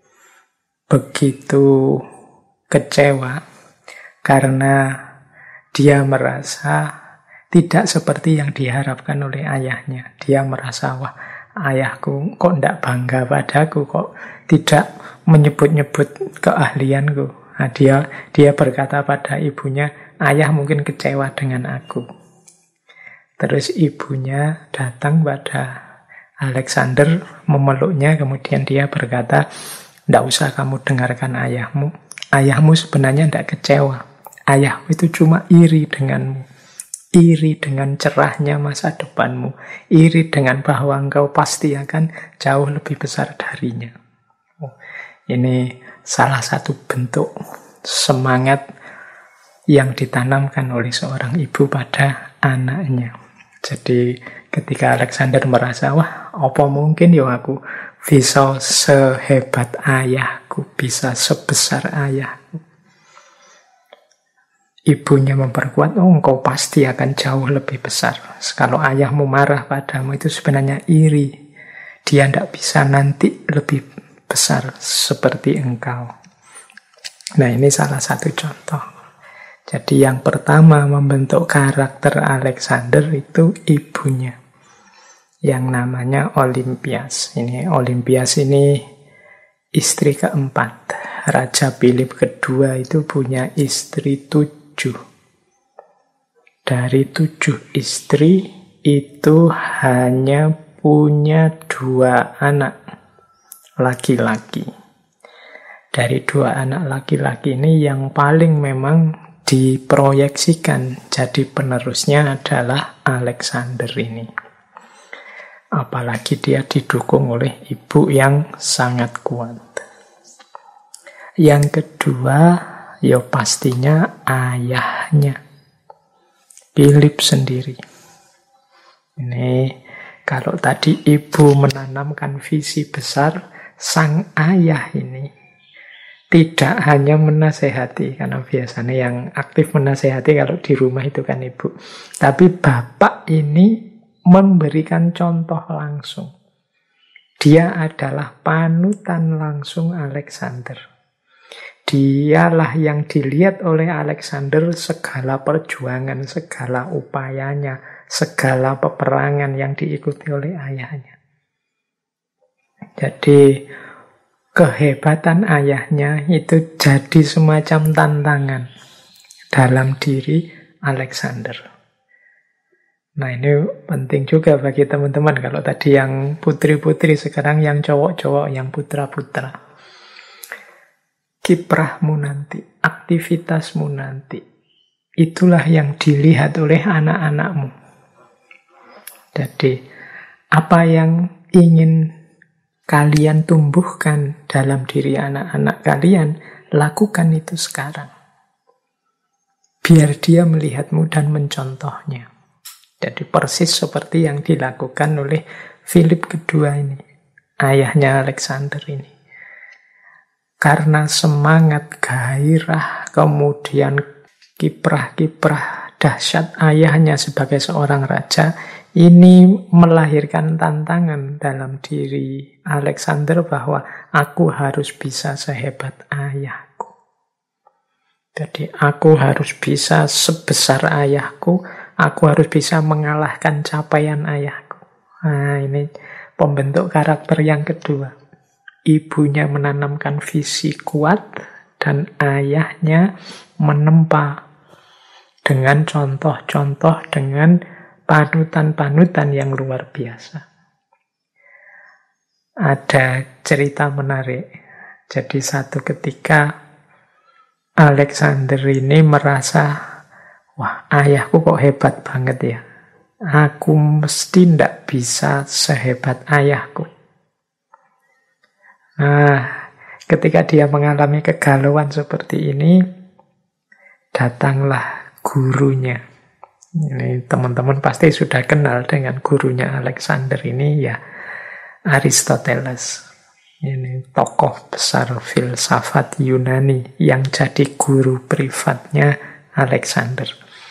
begitu kecewa karena dia merasa tidak seperti yang diharapkan oleh ayahnya. Dia merasa, wah ayahku kok tidak bangga padaku, kok tidak menyebut-nyebut keahlianku. Nah, dia berkata pada ibunya, ayah mungkin kecewa dengan aku. Terus ibunya datang pada Alexander, memeluknya, kemudian dia berkata, tidak usah kamu dengarkan ayahmu. Ayahmu sebenarnya tidak kecewa. Ayahmu itu cuma iri denganmu, iri dengan cerahnya masa depanmu, iri dengan bahwa engkau pasti akan jauh lebih besar darinya. Ini salah satu bentuk semangat yang ditanamkan oleh seorang ibu pada anaknya. Jadi ketika Alexander merasa, wah apa mungkin ya aku bisa sehebat ayahku, bisa sebesar ayahku. Ibunya memperkuat, engkau pasti akan jauh lebih besar. Kalau ayahmu marah padamu itu sebenarnya iri. Dia tidak bisa nanti lebih besar seperti engkau. Nah ini salah satu contoh. Jadi yang pertama membentuk karakter Alexander itu ibunya. Yang namanya Olympias. Olympias ini istri keempat. Raja Philip kedua itu punya istri 7. Dari 7 istri itu hanya punya 2 anak laki-laki. Dari 2 anak laki-laki ini yang paling memang diproyeksikan jadi penerusnya adalah Alexander ini. Apalagi dia didukung oleh ibu yang sangat kuat. Yang kedua, ya pastinya ayahnya, Philip sendiri. Ini kalau tadi ibu menanamkan visi besar, sang ayah ini tidak hanya menasehati, karena biasanya yang aktif menasehati kalau di rumah itu kan ibu. Tapi bapak ini memberikan contoh langsung. Dia adalah panutan langsung Alexander. Dialah yang dilihat oleh Alexander segala perjuangan, segala upayanya, segala peperangan yang diikuti oleh ayahnya. Jadi kehebatan ayahnya itu jadi semacam tantangan dalam diri Alexander. Nah, ini penting juga bagi teman-teman. Kalau tadi yang putri-putri, sekarang yang cowok-cowok, yang putra-putra. Kiprahmu nanti, aktivitasmu nanti, itulah yang dilihat oleh anak-anakmu. Jadi, apa yang ingin kalian tumbuhkan dalam diri anak-anak kalian, lakukan itu sekarang. Biar dia melihatmu dan mencontohnya. Jadi persis seperti yang dilakukan oleh Philip kedua ini, ayahnya Alexander ini. Karena semangat, gairah, kemudian kiprah-kiprah dahsyat ayahnya sebagai seorang raja, ini melahirkan tantangan dalam diri Alexander bahwa aku harus bisa sehebat ayahku. Jadi aku harus bisa sebesar ayahku, aku harus bisa mengalahkan capaian ayahku. Nah, ini pembentuk karakter yang kedua. Ibunya menanamkan visi kuat dan ayahnya menempa dengan contoh-contoh, dengan panutan-panutan yang luar biasa. Ada cerita menarik. Jadi satu ketika Alexander ini merasa, wah, ayahku kok hebat banget ya. Aku mesti tidak bisa sehebat ayahku. Nah, ketika dia mengalami kegalauan seperti ini, datanglah gurunya. Ini teman-teman pasti sudah kenal dengan gurunya Alexander ini, ya, Aristoteles. Ini tokoh besar filsafat Yunani yang jadi guru privatnya Alexander.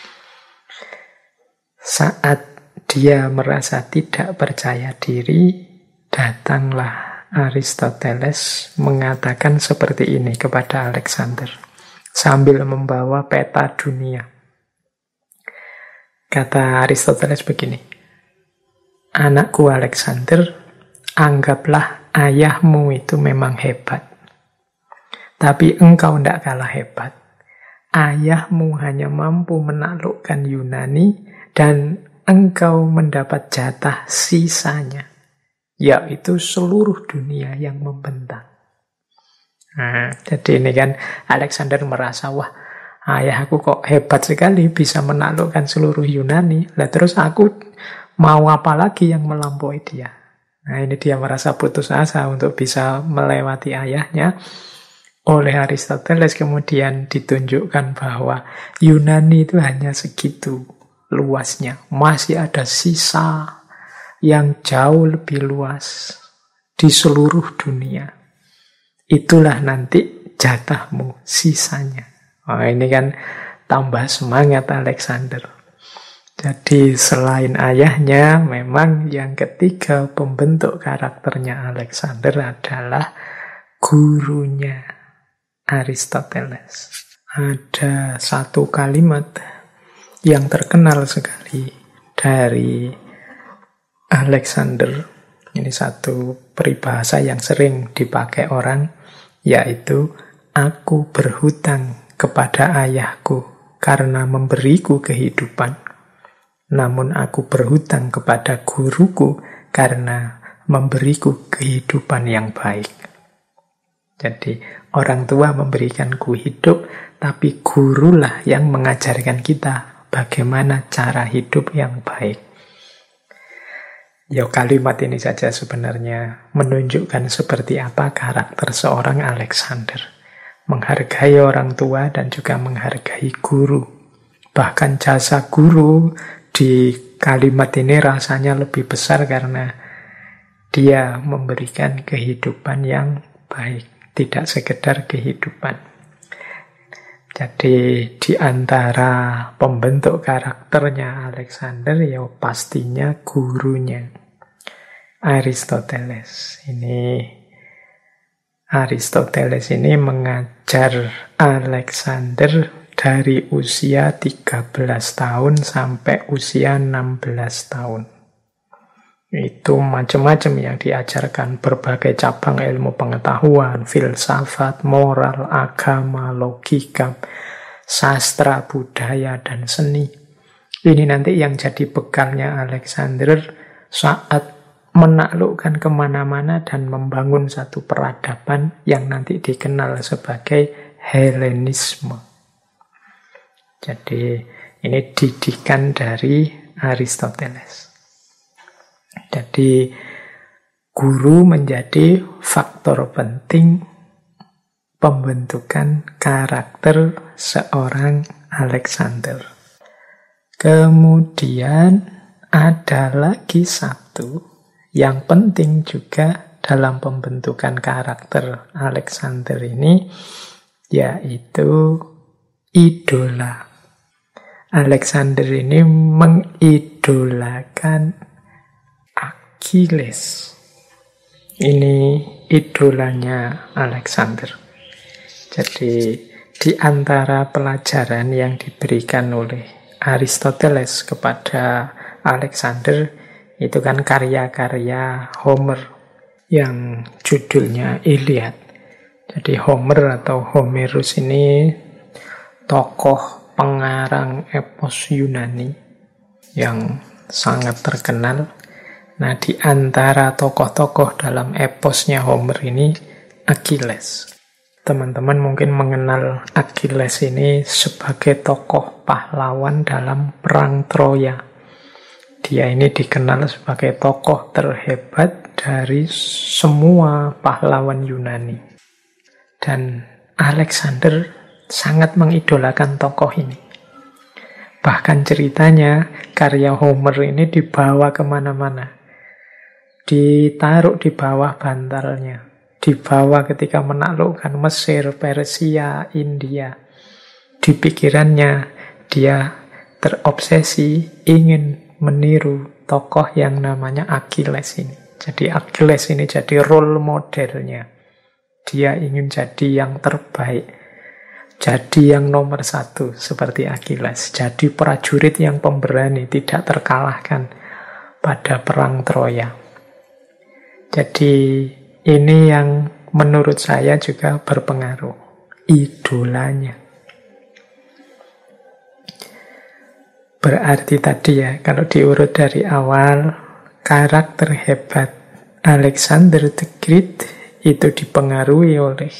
Saat dia merasa tidak percaya diri, datanglah Aristoteles mengatakan seperti ini kepada Alexander sambil membawa peta dunia. Kata Aristoteles begini, anakku Alexander, anggaplah ayahmu itu memang hebat. Tapi engkau tidak kalah hebat. Ayahmu hanya mampu menaklukkan Yunani dan engkau mendapat jatah sisanya, yaitu seluruh dunia yang membentang. Nah, jadi ini kan Alexander merasa, wah, ayahku kok hebat sekali bisa menaklukkan seluruh Yunani. Lah terus aku mau apa lagi yang melampaui dia? Nah, ini dia merasa putus asa untuk bisa melewati ayahnya. Oleh Aristoteles kemudian ditunjukkan bahwa Yunani itu hanya segitu luasnya. Masih ada sisa yang jauh lebih luas di seluruh dunia. Itulah nanti jatahmu, sisanya. Oh, ini kan tambah semangat Alexander. Jadi selain ayahnya, memang yang ketiga pembentuk karakternya Alexander adalah gurunya Aristoteles. Ada satu kalimat yang terkenal sekali dari Alexander. Ini satu peribahasa yang sering dipakai orang, yaitu aku berhutang kepada ayahku karena memberiku kehidupan, namun aku berhutang kepada guruku karena memberiku kehidupan yang baik. Jadi orang tua memberikanku hidup, tapi gurulah yang mengajarkan kita bagaimana cara hidup yang baik. Ya, kalimat ini saja sebenarnya menunjukkan seperti apa karakter seorang Alexander. Menghargai orang tua dan juga menghargai guru. Bahkan jasa guru di kalimat ini rasanya lebih besar karena dia memberikan kehidupan yang baik, tidak sekedar kehidupan. Jadi di antara pembentuk karakternya Alexander, ya pastinya gurunya Aristoteles. Aristoteles ini mengajar Alexander dari usia 13 tahun sampai usia 16 tahun. Itu macam-macam yang diajarkan, berbagai cabang ilmu pengetahuan, filsafat, moral, agama, logika, sastra, budaya, dan seni. Ini nanti yang jadi bekalnya Alexander saat menaklukkan kemana-mana dan membangun satu peradaban yang nanti dikenal sebagai Helenisme. Jadi ini didikan dari Aristoteles. Jadi guru menjadi faktor penting pembentukan karakter seorang Alexander. Kemudian ada lagi satu yang penting juga dalam pembentukan karakter Alexander ini, yaitu idola. Alexander ini mengidolakan Achilles. Ini idolanya Alexander. Jadi di antara pelajaran yang diberikan oleh Aristoteles kepada Alexander itu kan karya-karya Homer yang judulnya Iliad. Jadi Homer atau Homerus ini tokoh pengarang epos Yunani yang sangat terkenal. Nah, di antara tokoh-tokoh dalam eposnya Homer ini, Achilles. Teman-teman mungkin mengenal Achilles ini sebagai tokoh pahlawan dalam Perang Troya. Dia ini dikenal sebagai tokoh terhebat dari semua pahlawan Yunani. Dan Alexander sangat mengidolakan tokoh ini. Bahkan ceritanya, karya Homer ini dibawa kemana-mana. Ditaruh di bawah bantalnya, dibawa ketika menaklukkan Mesir, Persia, India. Di pikirannya dia terobsesi ingin meniru tokoh yang namanya Achilles ini. Jadi Achilles ini jadi role modelnya. Dia ingin jadi yang terbaik, jadi yang nomor satu seperti Achilles, jadi prajurit yang pemberani, tidak terkalahkan pada perang Troya. Jadi ini yang menurut saya juga berpengaruh, idolanya. Berarti tadi ya, kalau diurut dari awal, karakter hebat Alexander the Great itu dipengaruhi oleh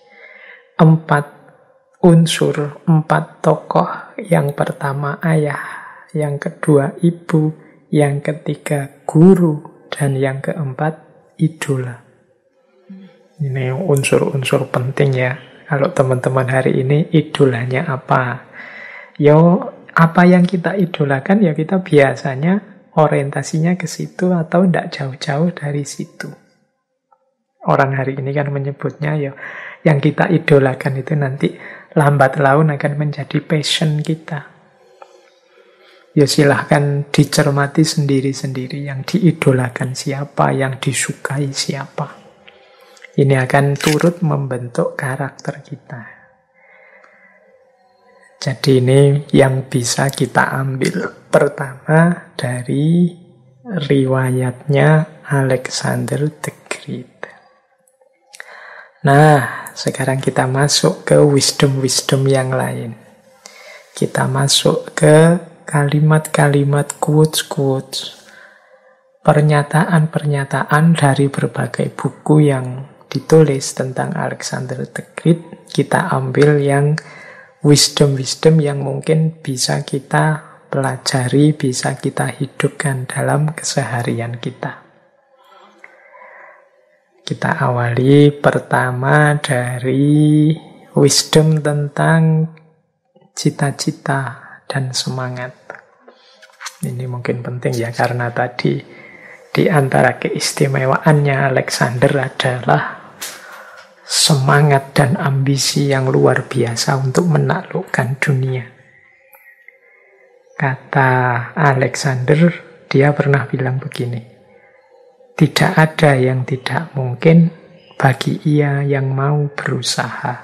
4 unsur, 4 tokoh. Yang pertama ayah, yang kedua ibu, yang ketiga guru, dan yang keempat idola. Ini unsur-unsur penting ya. Kalau teman-teman hari ini idolanya apa? Apa yang kita idolakan ya kita biasanya orientasinya ke situ atau tidak jauh-jauh dari situ. Orang hari ini kan menyebutnya yang kita idolakan itu nanti lambat laun akan menjadi passion kita. Ya silahkan dicermati sendiri-sendiri yang diidolakan siapa, yang disukai siapa. Ini akan turut membentuk karakter kita. Jadi ini yang bisa kita ambil pertama dari riwayatnya Alexander the Great. Nah, sekarang kita masuk ke wisdom-wisdom yang lain. Kita masuk ke kalimat-kalimat, quotes-quotes, pernyataan-pernyataan dari berbagai buku yang ditulis tentang Alexander the Great. Kita ambil yang wisdom-wisdom yang mungkin bisa kita pelajari, bisa kita hidupkan dalam keseharian kita. Kita awali pertama dari wisdom tentang cita-cita dan semangat. Ini mungkin penting ya, karena tadi di antara keistimewaannya Alexander adalah semangat dan ambisi yang luar biasa untuk menaklukkan dunia. Kata Alexander, dia pernah bilang begini, tidak ada yang tidak mungkin bagi ia yang mau berusaha.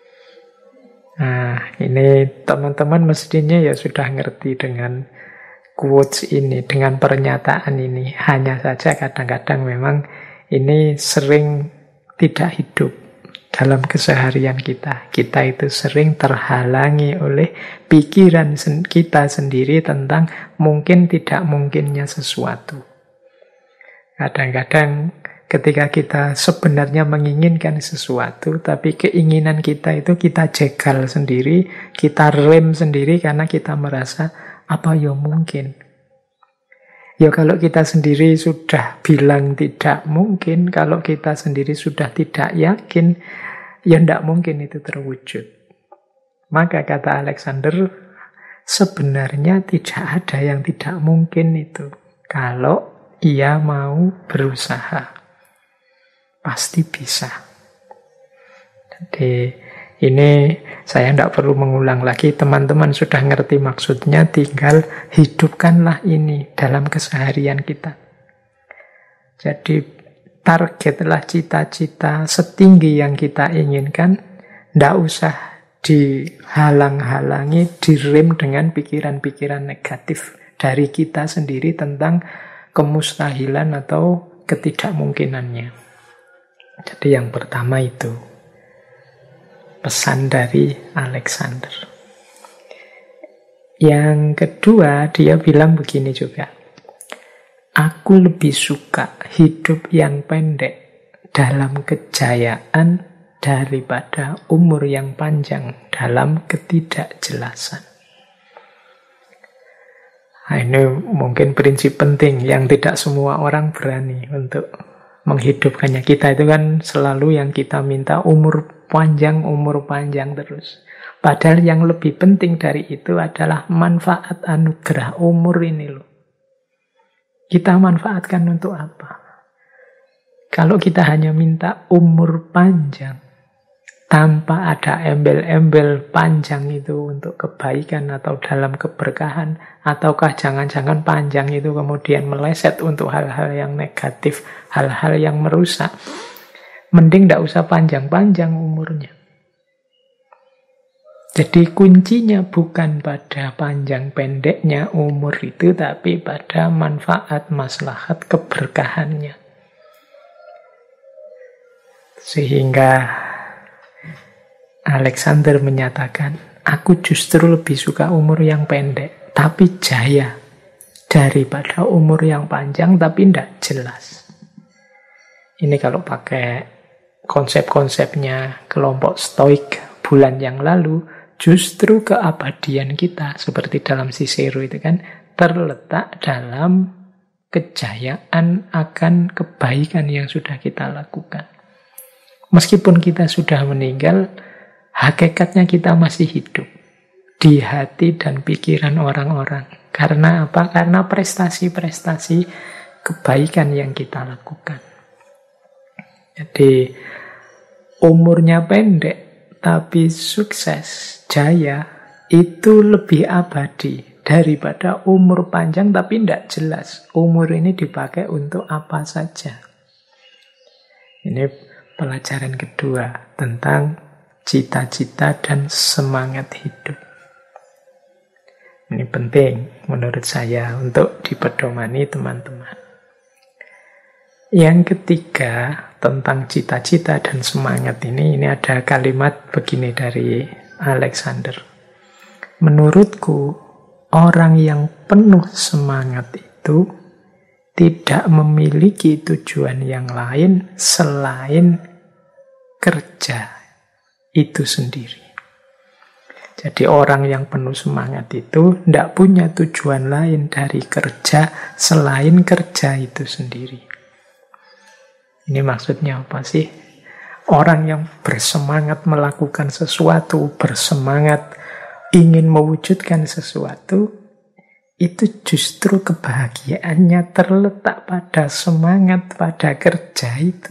Nah, ini teman-teman mestinya ya sudah ngerti dengan quotes ini, dengan pernyataan ini. Hanya saja kadang-kadang memang ini sering tidak hidup dalam keseharian kita. Kita itu sering terhalangi oleh pikiran kita sendiri tentang mungkin tidak mungkinnya sesuatu. Kadang-kadang ketika kita sebenarnya menginginkan sesuatu, tapi keinginan kita itu kita jegal sendiri, kita rem sendiri karena kita merasa, apa ya mungkin? Ya kalau kita sendiri sudah bilang tidak mungkin, kalau kita sendiri sudah tidak yakin, ya tidak mungkin itu terwujud. Maka kata Alexander, sebenarnya tidak ada yang tidak mungkin itu. Kalau ia mau berusaha, pasti bisa. Jadi ini saya tidak perlu mengulang lagi, teman-teman sudah ngerti maksudnya, tinggal hidupkanlah ini dalam keseharian kita. Jadi targetlah cita-cita setinggi yang kita inginkan, tidak usah dihalang-halangi, direm dengan pikiran-pikiran negatif dari kita sendiri tentang kemustahilan atau ketidakmungkinannya. Jadi yang pertama itu pesan dari Alexander. Yang kedua, dia bilang begini juga. Aku lebih suka hidup yang pendek dalam kejayaan daripada umur yang panjang dalam ketidakjelasan. Nah, ini mungkin prinsip penting yang tidak semua orang berani untuk menghidupkannya. Kita itu kan selalu yang kita minta umur panjang terus. Padahal yang lebih penting dari itu adalah manfaat anugerah umur ini loh. Kita manfaatkan untuk apa? Kalau kita hanya minta umur panjang, tanpa ada embel-embel panjang itu untuk kebaikan atau dalam keberkahan, ataukah jangan-jangan panjang itu kemudian meleset untuk hal-hal yang negatif, hal-hal yang merusak, mending tidak usah panjang-panjang umurnya. Jadi kuncinya bukan pada panjang pendeknya umur itu, tapi pada manfaat, maslahat, keberkahannya. Sehingga Alexander menyatakan, aku justru lebih suka umur yang pendek, tapi jaya, daripada umur yang panjang, tapi tidak jelas. Ini kalau pakai konsep-konsepnya kelompok Stoik bulan yang lalu, justru keabadian kita, seperti dalam Cicero itu kan, terletak dalam kejayaan akan kebaikan yang sudah kita lakukan. Meskipun kita sudah meninggal, hakikatnya kita masih hidup di hati dan pikiran orang-orang. Karena apa? Karena prestasi-prestasi kebaikan yang kita lakukan. Jadi umurnya pendek tapi sukses, jaya, itu lebih abadi daripada umur panjang tapi tidak jelas. Umur ini dipakai untuk apa saja. Ini pelajaran kedua tentang cita-cita dan semangat hidup. Ini penting menurut saya untuk dipedomani teman-teman. Yang ketiga tentang cita-cita dan semangat ini ada kalimat begini dari Alexander. Menurutku, orang yang penuh semangat itu tidak memiliki tujuan yang lain selain kerja itu sendiri. Jadi orang yang penuh semangat itu tidak punya tujuan lain dari kerja selain kerja itu sendiri. Ini maksudnya apa sih? Orang yang bersemangat melakukan sesuatu, bersemangat ingin mewujudkan sesuatu, itu justru kebahagiaannya terletak pada semangat, pada kerja itu.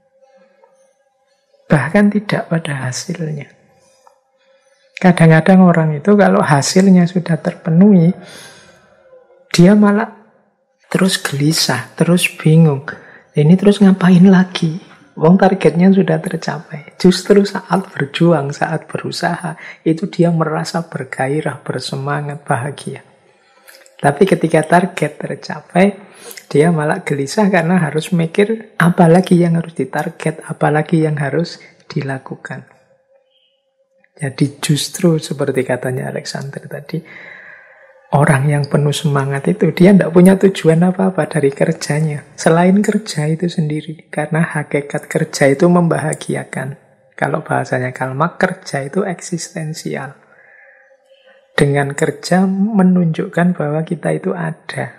Bahkan tidak pada hasilnya. Kadang-kadang orang itu kalau hasilnya sudah terpenuhi, dia malah terus gelisah, terus bingung. Ini terus ngapain lagi? Wong targetnya sudah tercapai. Justru saat berjuang, saat berusaha, itu dia merasa bergairah, bersemangat, bahagia. Tapi ketika target tercapai, dia malah gelisah karena harus mikir apalagi yang harus ditarget, apalagi yang harus dilakukan. Jadi justru seperti katanya Alexander tadi, orang yang penuh semangat itu, dia tidak punya tujuan apa-apa dari kerjanya. Selain kerja itu sendiri. Karena hakikat kerja itu membahagiakan. Kalau bahasanya Karl Marx, kerja itu eksistensial. Dengan kerja menunjukkan bahwa kita itu ada.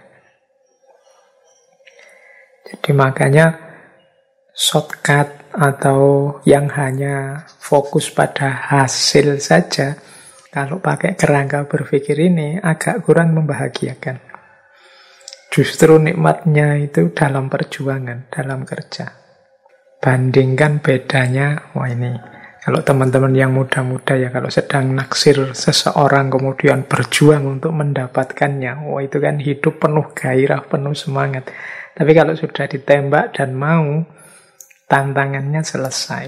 Jadi makanya shortcut atau yang hanya fokus pada hasil saja, kalau pakai kerangka berpikir ini agak kurang membahagiakan. Justru nikmatnya itu dalam perjuangan, dalam kerja. Bandingkan bedanya, wah ini, kalau teman-teman yang muda-muda ya, kalau sedang naksir seseorang kemudian berjuang untuk mendapatkannya, wah itu kan hidup penuh gairah, penuh semangat. Tapi kalau sudah ditembak dan mau, tantangannya selesai.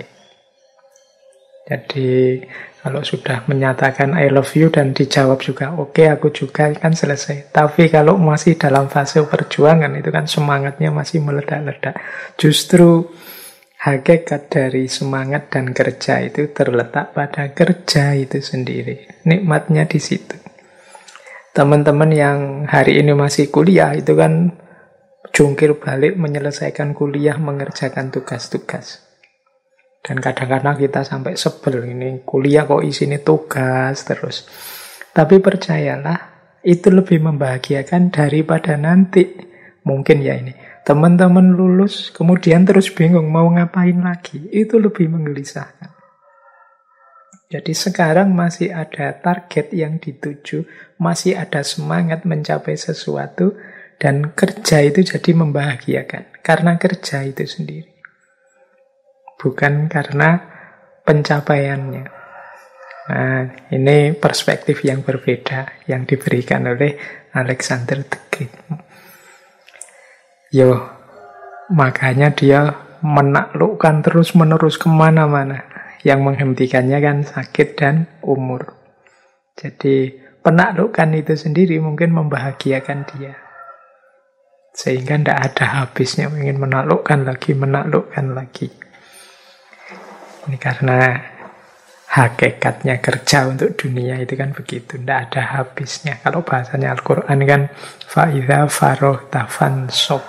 Jadi kalau sudah menyatakan I love you dan dijawab juga oke, aku juga, kan selesai. Tapi kalau masih dalam fase perjuangan, itu kan semangatnya masih meledak-ledak. Justru hakikat dari semangat dan kerja itu terletak pada kerja itu sendiri. Nikmatnya di situ. Teman-teman yang hari ini masih kuliah itu kan jungkir balik menyelesaikan kuliah, mengerjakan tugas-tugas. Dan kadang-kadang kita sampai sebel, ini kuliah kok isinya tugas terus. Tapi percayalah, itu lebih membahagiakan daripada nanti. Mungkin ya ini, teman-teman lulus, kemudian terus bingung mau ngapain lagi. Itu lebih menggelisahkan. Jadi sekarang masih ada target yang dituju, masih ada semangat mencapai sesuatu, dan kerja itu jadi membahagiakan. Karena kerja itu sendiri. Bukan karena pencapaiannya. Nah, ini perspektif yang berbeda yang diberikan oleh Alexander the Great. Makanya dia menaklukkan terus-menerus kemana-mana. Yang menghentikannya kan sakit dan umur. Jadi penaklukan itu sendiri mungkin membahagiakan dia. Sehingga tidak ada habisnya, ingin menaklukkan lagi. Ini karena hakikatnya kerja untuk dunia itu kan begitu, tidak ada habisnya. Kalau bahasanya Al-Quran kan فَإِذَا فَرَغْتَ فَانْصَبْ.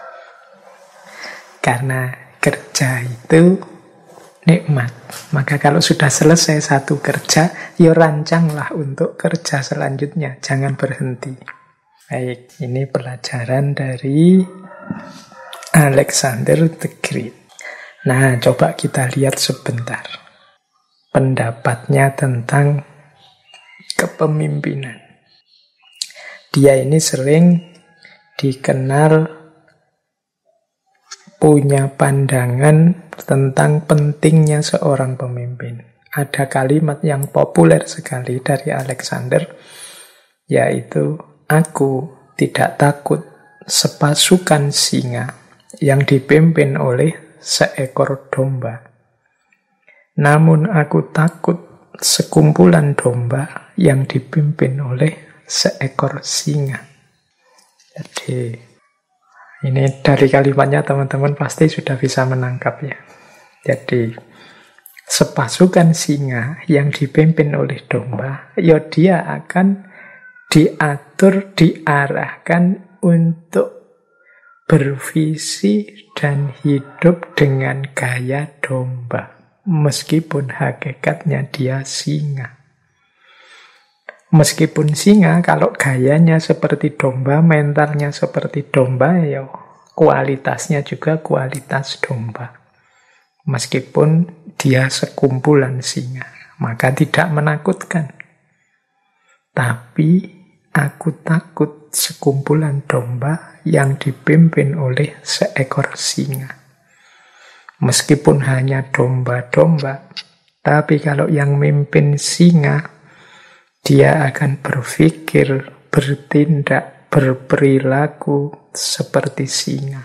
Karena kerja itu nikmat. Maka kalau sudah selesai satu kerja, ya rancanglah untuk kerja selanjutnya. Jangan berhenti. Baik, ini pelajaran dari Alexander the Great. Nah, coba kita lihat sebentar pendapatnya tentang kepemimpinan. Dia ini sering dikenal punya pandangan tentang pentingnya seorang pemimpin. Ada kalimat yang populer sekali dari Alexander, yaitu, aku tidak takut sepasukan singa yang dipimpin oleh seekor domba. Namun aku takut sekumpulan domba yang dipimpin oleh seekor singa. Jadi ini dari kalimatnya teman-teman pasti sudah bisa menangkap ya. Jadi sepasukan singa yang dipimpin oleh domba, ya dia akan diatur, diarahkan untuk bervisi dan hidup dengan gaya domba. Meskipun hakikatnya dia singa. Meskipun singa, kalau gayanya seperti domba, mentalnya seperti domba, ya kualitasnya juga kualitas domba. Meskipun dia sekumpulan singa, maka tidak menakutkan. Tapi aku takut sekumpulan domba yang dipimpin oleh seekor singa. Meskipun hanya domba-domba, tapi kalau yang mimpin singa, dia akan berpikir, bertindak, berperilaku seperti singa.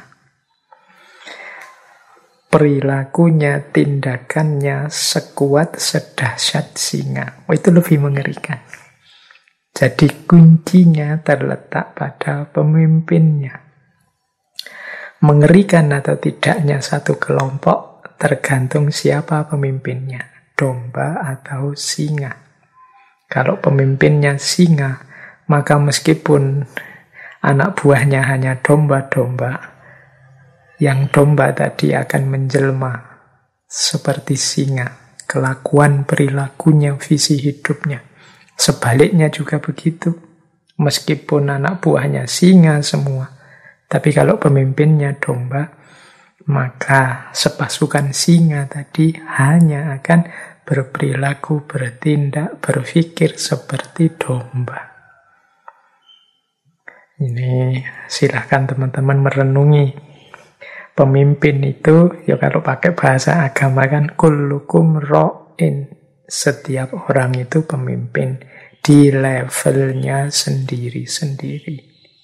Perilakunya, tindakannya sekuat, sedahsyat singa. Itu lebih mengerikan. Jadi kuncinya terletak pada pemimpinnya. Mengerikan atau tidaknya satu kelompok tergantung siapa pemimpinnya, domba atau singa. Kalau pemimpinnya singa, maka meskipun anak buahnya hanya domba-domba, yang domba tadi akan menjelma seperti singa, kelakuan, perilakunya, visi hidupnya. Sebaliknya juga begitu. Meskipun anak buahnya singa semua, tapi kalau pemimpinnya domba, maka sepasukan singa tadi hanya akan berperilaku, bertindak, berpikir seperti domba. Ini silahkan teman-teman merenungi. Pemimpin itu, ya kalau pakai bahasa agama kan, kullukum ra'in. Setiap orang itu pemimpin di levelnya sendiri-sendiri.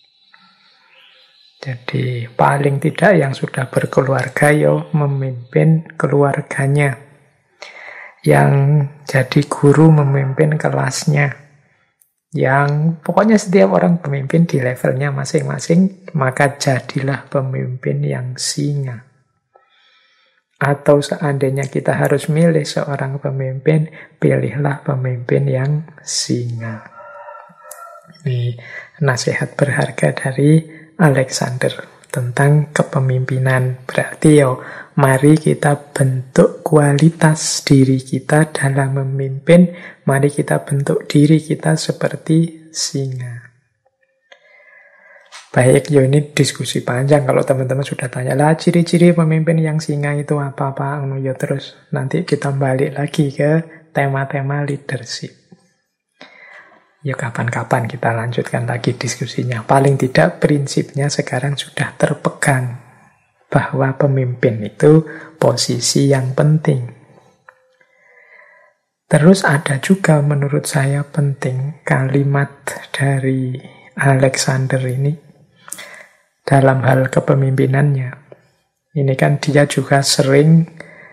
Jadi paling tidak yang sudah berkeluarga ya memimpin keluarganya. Yang jadi guru memimpin kelasnya. Yang pokoknya setiap orang pemimpin di levelnya masing-masing, maka jadilah pemimpin yang singa. Atau seandainya kita harus milih seorang pemimpin, pilihlah pemimpin yang singa. Ini nasihat berharga dari Alexander tentang kepemimpinan. Berarti mari kita bentuk kualitas diri kita dalam memimpin. Mari kita bentuk diri kita seperti singa. Baik, ini diskusi panjang. Kalau teman-teman sudah tanya, lah ciri-ciri pemimpin yang singa itu apa-apa? Terus nanti kita balik lagi ke tema-tema leadership. Ya kapan-kapan kita lanjutkan lagi diskusinya. Paling tidak prinsipnya sekarang sudah terpegang. Bahwa pemimpin itu posisi yang penting. Terus ada juga menurut saya penting kalimat dari Alexander ini. Dalam hal kepemimpinannya. Ini kan dia juga sering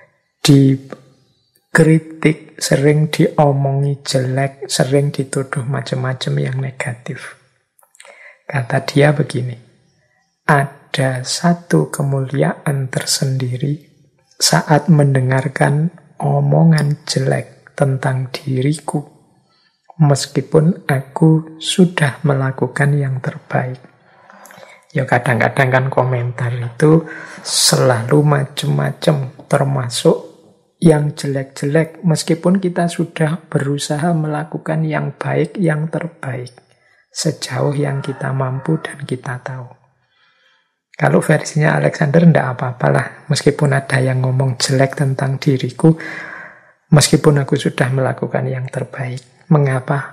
dikritik, sering diomongi jelek, sering dituduh macam-macam yang negatif. Kata dia begini, ada satu kemuliaan tersendiri saat mendengarkan omongan jelek tentang diriku, meskipun aku sudah melakukan yang terbaik. Ya kadang-kadang kan komentar itu selalu macam-macam, termasuk yang jelek-jelek, meskipun kita sudah berusaha melakukan yang baik, yang terbaik, sejauh yang kita mampu dan kita tahu. Kalau versinya Alexander tidak apa-apalah, meskipun ada yang ngomong jelek tentang diriku, meskipun aku sudah melakukan yang terbaik. Mengapa?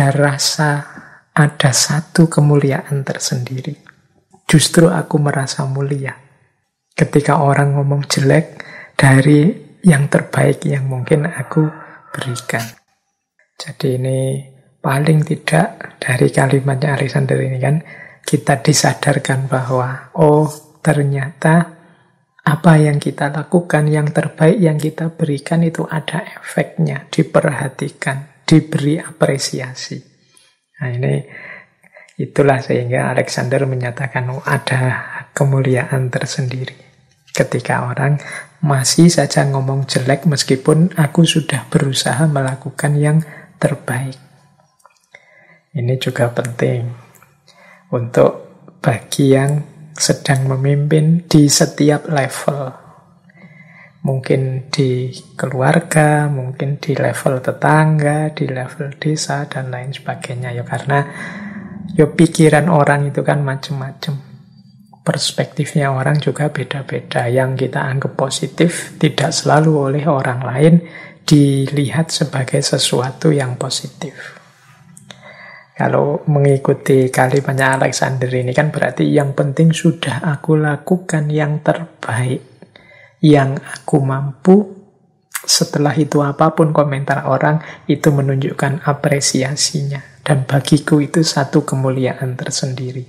Ada satu kemuliaan tersendiri. Justru aku merasa mulia ketika orang ngomong jelek dari yang terbaik yang mungkin aku berikan. Jadi ini paling tidak dari kalimatnya Alexander ini kan, kita disadarkan bahwa ternyata apa yang kita lakukan, yang terbaik yang kita berikan itu ada efeknya, diperhatikan, diberi apresiasi. Nah ini itulah sehingga Alexander menyatakan ada kemuliaan tersendiri. Ketika orang masih saja ngomong jelek meskipun aku sudah berusaha melakukan yang terbaik. Ini juga penting untuk bagi yang sedang memimpin di setiap level. Mungkin di keluarga, mungkin di level tetangga, di level desa, dan lain sebagainya. Ya karena pikiran orang itu kan macam-macam. Perspektifnya orang juga beda-beda. Yang kita anggap positif tidak selalu oleh orang lain dilihat sebagai sesuatu yang positif. Kalau mengikuti kalimatnya Alexander ini kan berarti yang penting sudah aku lakukan yang terbaik, yang aku mampu. Setelah itu apapun komentar orang itu menunjukkan apresiasinya. Dan bagiku itu satu kemuliaan tersendiri.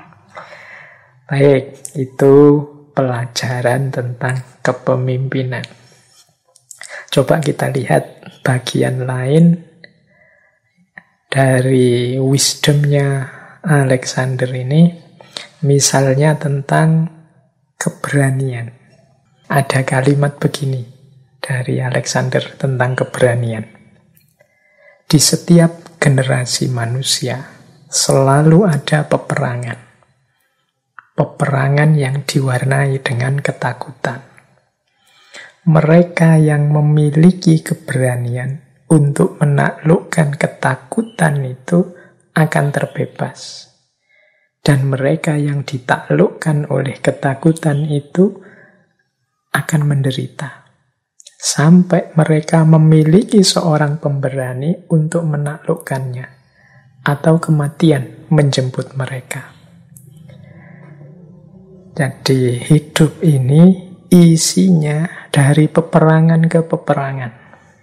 Baik, itu pelajaran tentang kepemimpinan. Coba kita lihat bagian lain dari wisdomnya Alexander ini, misalnya tentang keberanian. Ada kalimat begini dari Alexander tentang keberanian. Di setiap generasi manusia selalu ada peperangan. Peperangan yang diwarnai dengan ketakutan. Mereka yang memiliki keberanian untuk menaklukkan ketakutan itu akan terbebas. Dan mereka yang ditaklukkan oleh ketakutan itu akan menderita. Sampai mereka memiliki seorang pemberani untuk menaklukkannya. Atau kematian menjemput mereka. Jadi hidup ini isinya dari peperangan ke peperangan.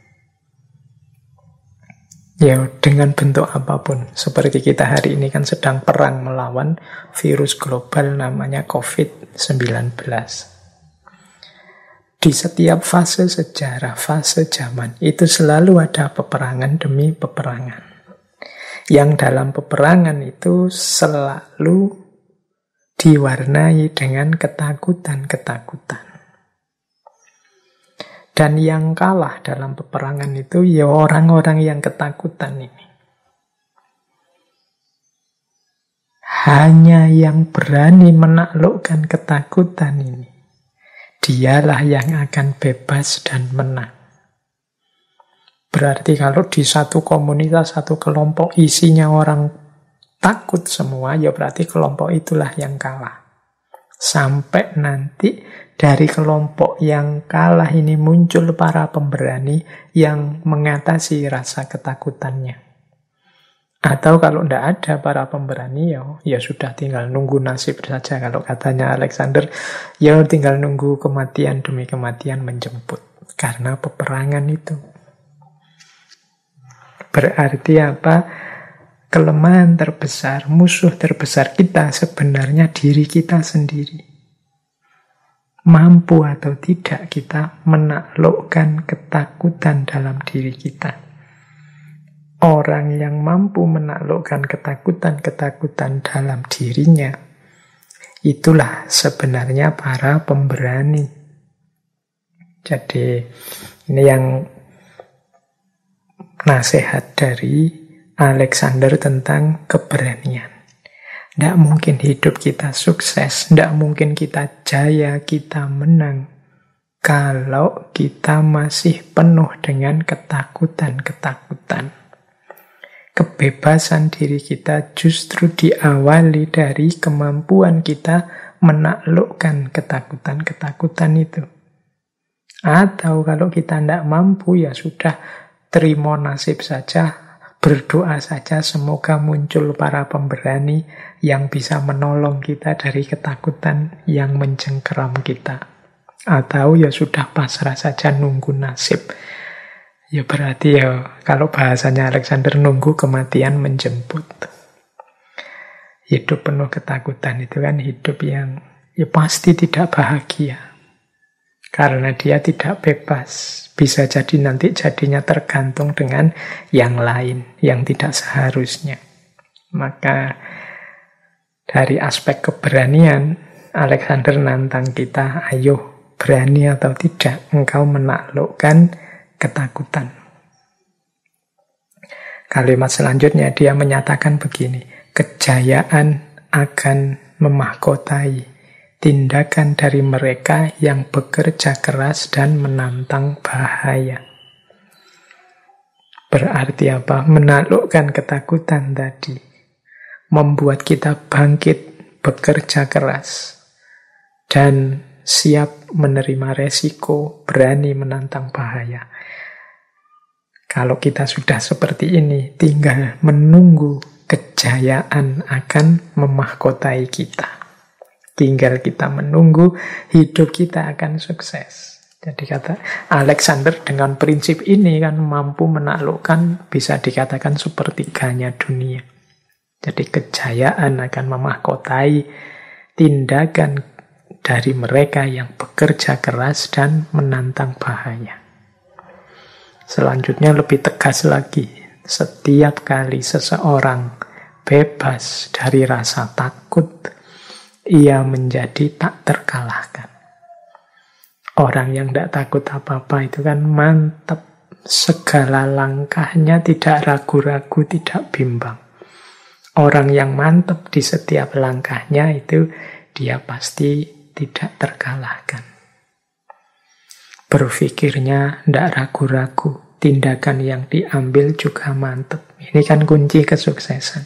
Ya, dengan bentuk apapun. Seperti kita hari ini kan sedang perang melawan virus global namanya COVID-19. Di setiap fase sejarah, fase zaman, itu selalu ada peperangan demi peperangan. Yang dalam peperangan itu selalu diwarnai dengan ketakutan-ketakutan. Dan yang kalah dalam peperangan itu ya orang-orang yang ketakutan ini. Hanya yang berani menaklukkan ketakutan ini, dialah yang akan bebas dan menang. Berarti kalau di satu komunitas, satu kelompok isinya orang takut semua, ya berarti kelompok itulah yang kalah. Sampai nanti dari kelompok yang kalah ini muncul para pemberani yang mengatasi rasa ketakutannya. Atau kalau tidak ada para pemberani, ya sudah tinggal nunggu nasib saja. Kalau katanya Alexander, ya tinggal nunggu kematian demi kematian menjemput. Karena peperangan itu. Berarti apa? Kelemahan terbesar, musuh terbesar kita sebenarnya diri kita sendiri. Mampu atau tidak kita menaklukkan ketakutan dalam diri kita. Orang yang mampu menaklukkan ketakutan-ketakutan dalam dirinya, itulah sebenarnya para pemberani. Jadi ini yang nasihat dari Alexander tentang keberanian. Tidak mungkin hidup kita sukses, tidak mungkin kita jaya, kita menang, kalau kita masih penuh dengan ketakutan-ketakutan. Kebebasan diri kita justru diawali dari kemampuan kita menaklukkan ketakutan-ketakutan itu. Atau kalau kita tidak mampu, ya sudah, terima nasib saja. Berdoa saja semoga muncul para pemberani yang bisa menolong kita dari ketakutan yang mencengkeram kita. Atau ya sudah pasrah saja nunggu nasib. Ya berarti ya kalau bahasanya Alexander, nunggu kematian menjemput. Hidup penuh ketakutan itu kan hidup yang ya pasti tidak bahagia. Karena dia tidak bebas. Bisa jadi nanti jadinya tergantung dengan yang lain, yang tidak seharusnya. Maka dari aspek keberanian, Alexander nantang kita, ayo berani atau tidak engkau menaklukkan ketakutan. Kalimat selanjutnya dia menyatakan begini, kejayaan akan memahkotai tindakan dari mereka yang bekerja keras dan menantang bahaya. Berarti apa? Menaklukkan ketakutan tadi. Membuat kita bangkit, bekerja keras. Dan siap menerima resiko, berani menantang bahaya. Kalau kita sudah seperti ini, tinggal menunggu kejayaan akan memahkotai kita. Tinggal kita menunggu, hidup kita akan sukses. Jadi kata Alexander dengan prinsip ini kan mampu menaklukkan, bisa dikatakan sepertiganya dunia. Jadi kejayaan akan memahkotai tindakan dari mereka yang bekerja keras dan menantang bahaya. Selanjutnya lebih tegas lagi. Setiap kali seseorang bebas dari rasa takut, ia menjadi tak terkalahkan. Orang yang tidak takut apa-apa itu kan mantap. Segala langkahnya tidak ragu-ragu, tidak bimbang. Orang yang mantap di setiap langkahnya itu dia pasti tidak terkalahkan. Berpikirnya tidak ragu-ragu, tindakan yang diambil juga mantap. Ini kan kunci kesuksesan.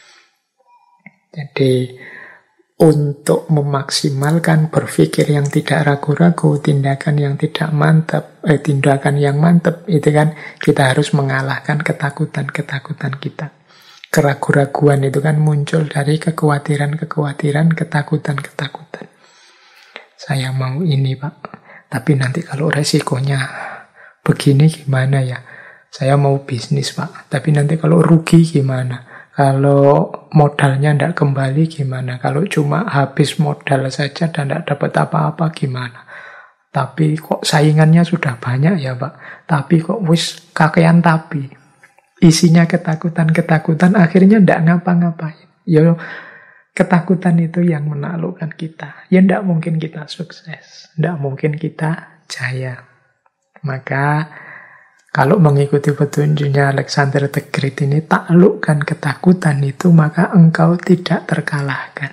Jadi untuk memaksimalkan berpikir yang tidak ragu-ragu, tindakan yang tidak mantap, tindakan yang mantap, itu kan kita harus mengalahkan ketakutan-ketakutan kita. Keraguan-raguan itu kan muncul dari kekhawatiran-kekhawatiran, ketakutan-ketakutan. Saya mau ini, Pak, tapi nanti kalau resikonya begini gimana ya? Saya mau bisnis, Pak, tapi nanti kalau rugi gimana? Kalau modalnya tidak kembali gimana? Kalau cuma habis modal saja dan tidak dapat apa-apa gimana? Tapi kok saingannya sudah banyak ya, Pak? Tapi kok wis kakean tapi. Isinya ketakutan-ketakutan, akhirnya tidak ngapa-ngapain. Ya, ketakutan itu yang menaklukkan kita. Ya tidak mungkin kita sukses. Tidak mungkin kita jaya. Maka kalau mengikuti petunjuknya Alexander the Great ini, taklukkan ketakutan itu, maka engkau tidak terkalahkan.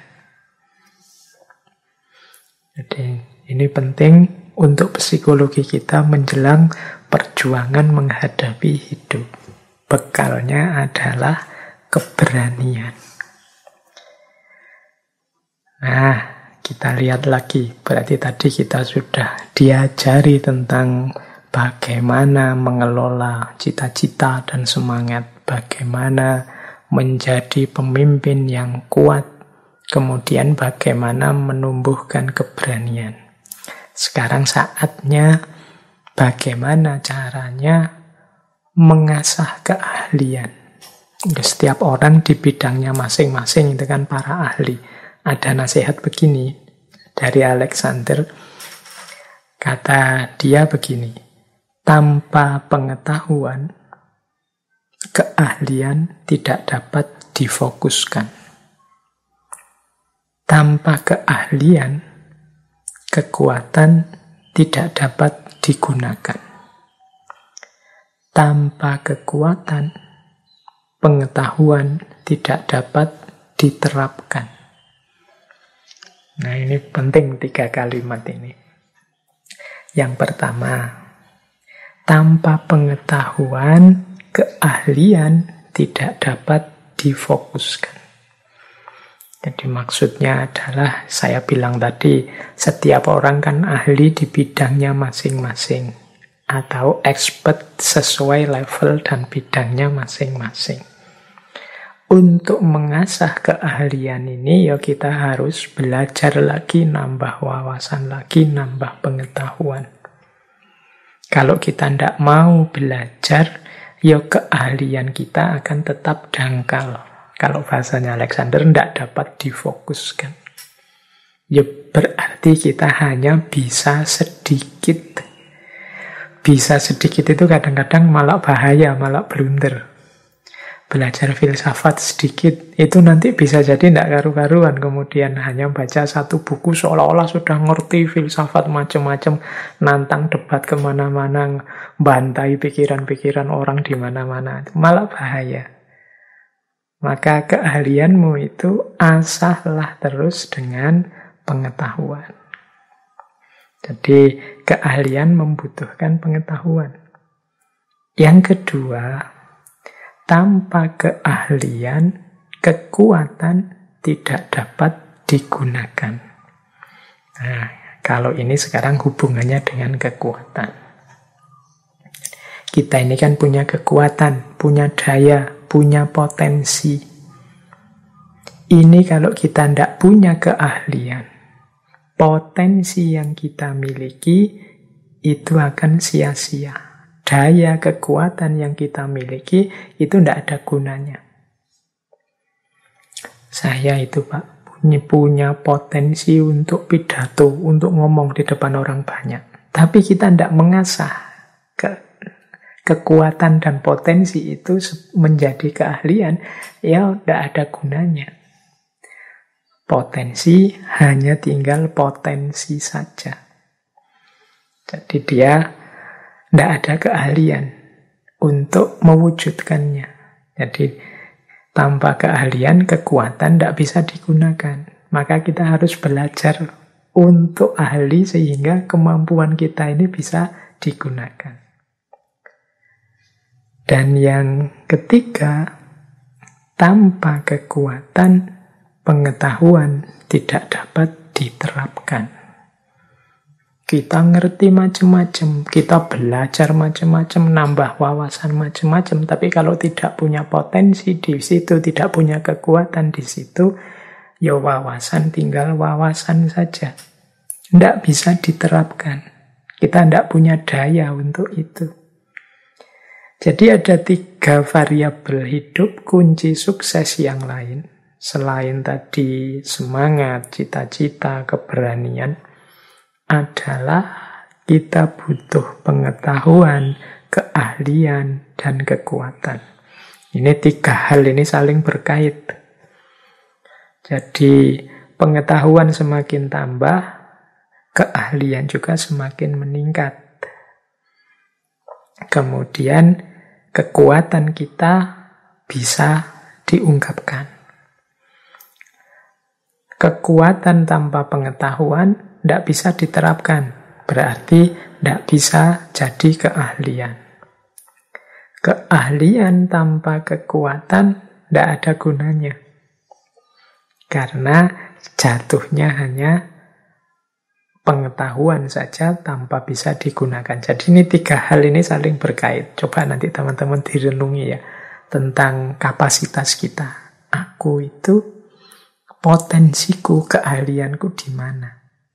Jadi ini penting untuk psikologi kita menjelang perjuangan menghadapi hidup. Bekalnya adalah keberanian. Nah, kita lihat lagi. Berarti tadi kita sudah diajari tentang bagaimana mengelola cita-cita dan semangat, bagaimana menjadi pemimpin yang kuat, kemudian bagaimana menumbuhkan keberanian. Sekarang saatnya bagaimana caranya mengasah keahlian. Setiap orang di bidangnya masing-masing itu kan para ahli. Ada nasihat begini dari Alexander, kata dia begini, tanpa pengetahuan, keahlian tidak dapat difokuskan. Tanpa keahlian, kekuatan tidak dapat digunakan. Tanpa kekuatan, pengetahuan tidak dapat diterapkan. Nah, ini penting 3 kalimat ini. Yang pertama, tanpa pengetahuan, keahlian tidak dapat difokuskan. Jadi maksudnya adalah, saya bilang tadi, setiap orang kan ahli di bidangnya masing-masing. Atau expert sesuai level dan bidangnya masing-masing. Untuk mengasah keahlian ini, ya kita harus belajar lagi, nambah wawasan lagi, nambah pengetahuan. Kalau kita tidak mau belajar, ya keahlian kita akan tetap dangkal. Kalau bahasanya Alexander, tidak dapat difokuskan. Ya berarti kita hanya bisa sedikit. Bisa sedikit itu kadang-kadang malah bahaya, malah blunder. Belajar filsafat sedikit, itu nanti bisa jadi tidak karu-karuan. Kemudian hanya baca 1 buku seolah-olah sudah ngerti filsafat macam-macam, nantang debat kemana-mana, bantai pikiran-pikiran orang di mana-mana. Malah bahaya. Maka keahlianmu itu asahlah terus dengan pengetahuan. Jadi keahlian membutuhkan pengetahuan. Yang kedua, tanpa keahlian, kekuatan tidak dapat digunakan. Nah, kalau ini sekarang hubungannya dengan kekuatan. Kita ini kan punya kekuatan, punya daya, punya potensi. Ini kalau kita tidak punya keahlian, potensi yang kita miliki itu akan sia-sia. Daya kekuatan yang kita miliki itu tidak ada gunanya. Saya itu, Pak, punya potensi untuk pidato, untuk ngomong di depan orang banyak. Tapi kita tidak mengasah kekuatan dan potensi itu menjadi keahlian, ya tidak ada gunanya. Potensi hanya tinggal potensi saja. Jadi dia tidak ada keahlian untuk mewujudkannya. Jadi tanpa keahlian, kekuatan tidak bisa digunakan. Maka kita harus belajar untuk ahli sehingga kemampuan kita ini bisa digunakan. Dan yang ketiga, tanpa kekuatan, pengetahuan tidak dapat diterapkan. Kita ngerti macam-macam, kita belajar macam-macam, nambah wawasan macam-macam, tapi kalau tidak punya potensi di situ, tidak punya kekuatan di situ, ya wawasan tinggal wawasan saja. Tidak bisa diterapkan. Kita tidak punya daya untuk itu. Jadi ada 3 variabel hidup kunci sukses yang lain. Selain tadi semangat, cita-cita, keberanian, adalah kita butuh pengetahuan, keahlian, dan kekuatan. Ini 3 hal ini saling berkait. Jadi pengetahuan semakin tambah, keahlian juga semakin meningkat. Kemudian kekuatan kita bisa diungkapkan. Kekuatan tanpa pengetahuan tidak bisa diterapkan. Berarti tidak bisa jadi keahlian. Keahlian tanpa kekuatan tidak ada gunanya. Karena jatuhnya hanya pengetahuan saja tanpa bisa digunakan. Jadi ini 3 hal ini saling berkait. Coba nanti teman-teman direnungi ya tentang kapasitas kita. Aku itu potensiku, keahlianku di mana?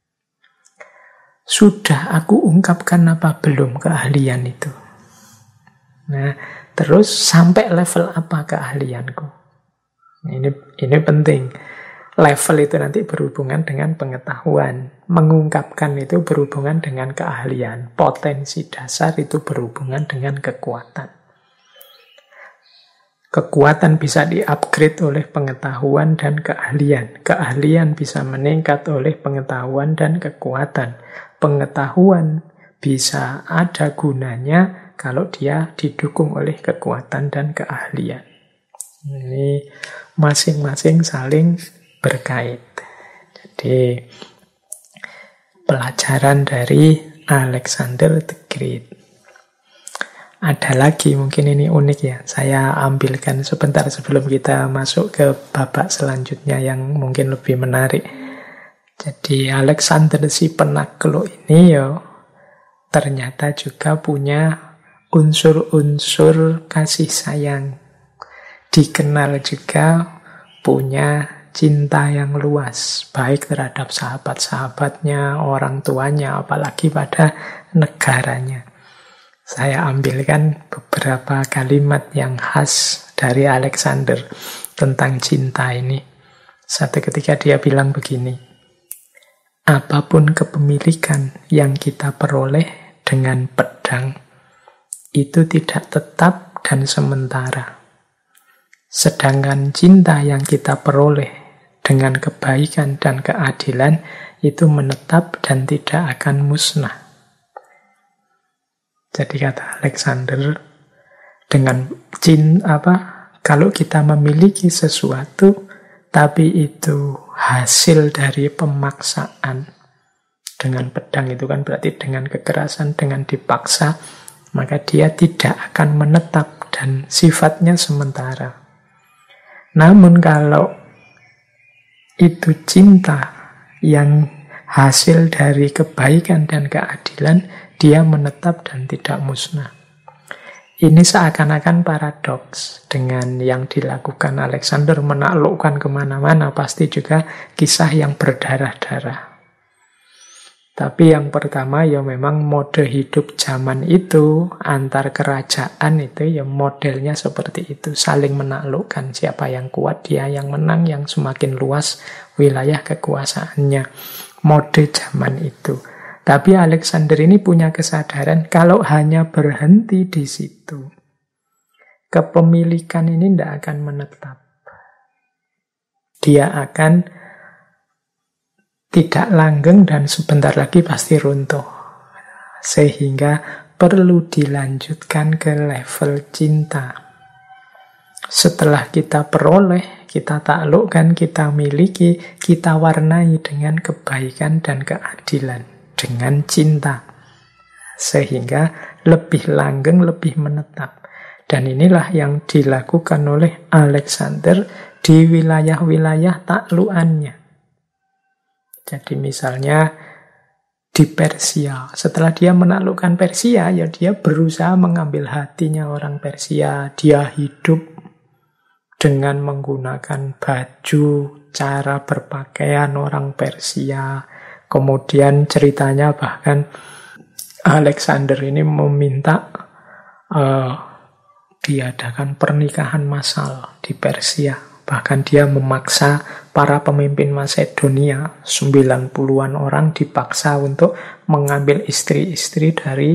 Sudah aku ungkapkan apa belum keahlian itu? Nah, terus sampai level apa keahlianku? Ini penting. Level itu nanti berhubungan dengan pengetahuan. Mengungkapkan itu berhubungan dengan keahlian. Potensi dasar itu berhubungan dengan kekuatan. Kekuatan bisa di-upgrade oleh pengetahuan dan keahlian. Keahlian bisa meningkat oleh pengetahuan dan kekuatan. Pengetahuan bisa ada gunanya kalau dia didukung oleh kekuatan dan keahlian. Ini masing-masing saling berkait. Jadi pelajaran dari Alexander the Great. Ada lagi, mungkin ini unik ya. Saya ambilkan sebentar sebelum kita masuk ke babak selanjutnya yang mungkin lebih menarik. Jadi Alexander si penakluk ini ya ternyata juga punya unsur-unsur kasih sayang. Dikenal juga punya cinta yang luas, baik terhadap sahabat-sahabatnya, orang tuanya, apalagi pada negaranya. Saya ambilkan beberapa kalimat yang khas dari Alexander tentang cinta ini. Satu ketika dia bilang begini, apapun kepemilikan yang kita peroleh dengan pedang, itu tidak tetap dan sementara. Sedangkan cinta yang kita peroleh dengan kebaikan dan keadilan itu menetap dan tidak akan musnah. Jadi kata Alexander, dengan kalau kita memiliki sesuatu tapi itu hasil dari pemaksaan, dengan pedang itu kan berarti dengan kekerasan, dengan dipaksa, maka dia tidak akan menetap dan sifatnya sementara. Namun kalau itu cinta yang hasil dari kebaikan dan keadilan, dia menetap dan tidak musnah. Ini seakan-akan paradoks dengan yang dilakukan Alexander menaklukkan kemana-mana, pasti juga kisah yang berdarah-darah. Tapi yang pertama ya memang mode hidup zaman itu, antar kerajaan itu ya modelnya seperti itu. Saling menaklukkan, siapa yang kuat dia yang menang, yang semakin luas wilayah kekuasaannya. Mode zaman itu. Tapi Alexander ini punya kesadaran kalau hanya berhenti di situ, kepemilikan ini tidak akan menetap. Dia akan tidak langgeng dan sebentar lagi pasti runtuh. Sehingga perlu dilanjutkan ke level cinta. Setelah kita peroleh, kita taklukkan, kita miliki, kita warnai dengan kebaikan dan keadilan, dengan cinta. Sehingga lebih langgeng, lebih menetap. Dan inilah yang dilakukan oleh Alexander di wilayah-wilayah taklukannya. Jadi misalnya di Persia, setelah dia menaklukkan Persia, ya dia berusaha mengambil hatinya orang Persia. Dia hidup dengan menggunakan baju, cara berpakaian orang Persia. Kemudian ceritanya bahkan Alexander ini meminta diadakan pernikahan massal di Persia. Bahkan dia memaksa para pemimpin Macedonia, 90-an orang dipaksa untuk mengambil istri-istri dari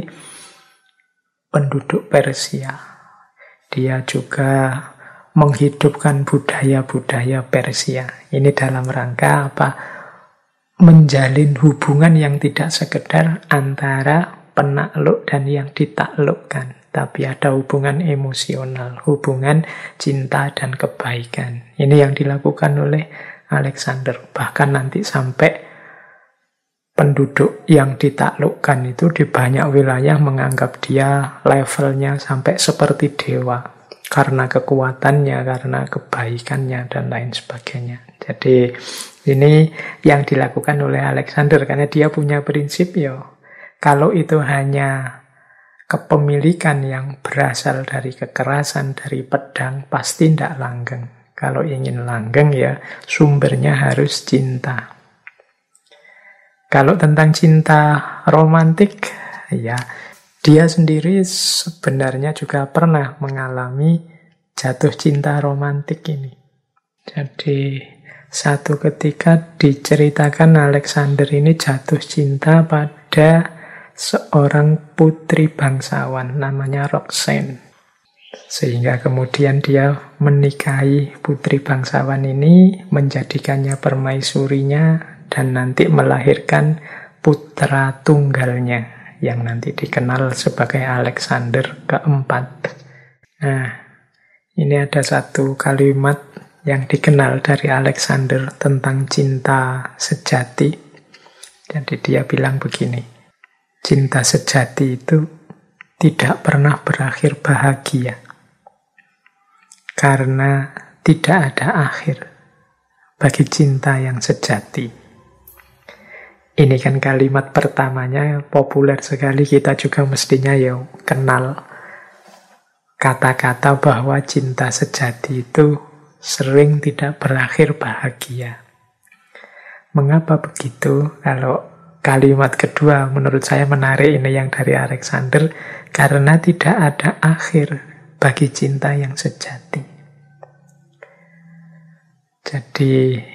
penduduk Persia. Dia juga menghidupkan budaya-budaya Persia. Ini dalam rangka apa? Menjalin hubungan yang tidak sekedar antara penakluk dan yang ditaklukkan. Tapi ada hubungan emosional, hubungan cinta dan kebaikan. Ini yang dilakukan oleh Alexander. Bahkan nanti sampai penduduk yang ditaklukkan itu di banyak wilayah menganggap dia levelnya sampai seperti dewa. Karena kekuatannya, karena kebaikannya, dan lain sebagainya. Jadi ini yang dilakukan oleh Alexander. Karena dia punya prinsip, kalau itu hanya kepemilikan yang berasal dari kekerasan, dari pedang, pasti tidak langgeng. Kalau ingin langgeng sumbernya harus cinta. Kalau tentang cinta romantik, dia sendiri sebenarnya juga pernah mengalami jatuh cinta romantik ini. Jadi satu ketika diceritakan Alexander ini jatuh cinta pada seorang putri bangsawan namanya Roxanne. Sehingga kemudian dia menikahi putri bangsawan ini, menjadikannya permaisurinya, dan nanti melahirkan putra tunggalnya yang nanti dikenal sebagai Alexander keempat. Nah, ini ada satu kalimat yang dikenal dari Alexander tentang cinta sejati. Jadi dia bilang begini, cinta sejati itu tidak pernah berakhir bahagia. Karena tidak ada akhir bagi cinta yang sejati. Ini kan kalimat pertamanya populer sekali, kita juga mestinya kenal kata-kata bahwa cinta sejati itu sering tidak berakhir bahagia. Mengapa begitu? Kalau kalimat kedua menurut saya menarik, ini yang dari Alexander, karena tidak ada akhir bagi cinta yang sejati. Jadi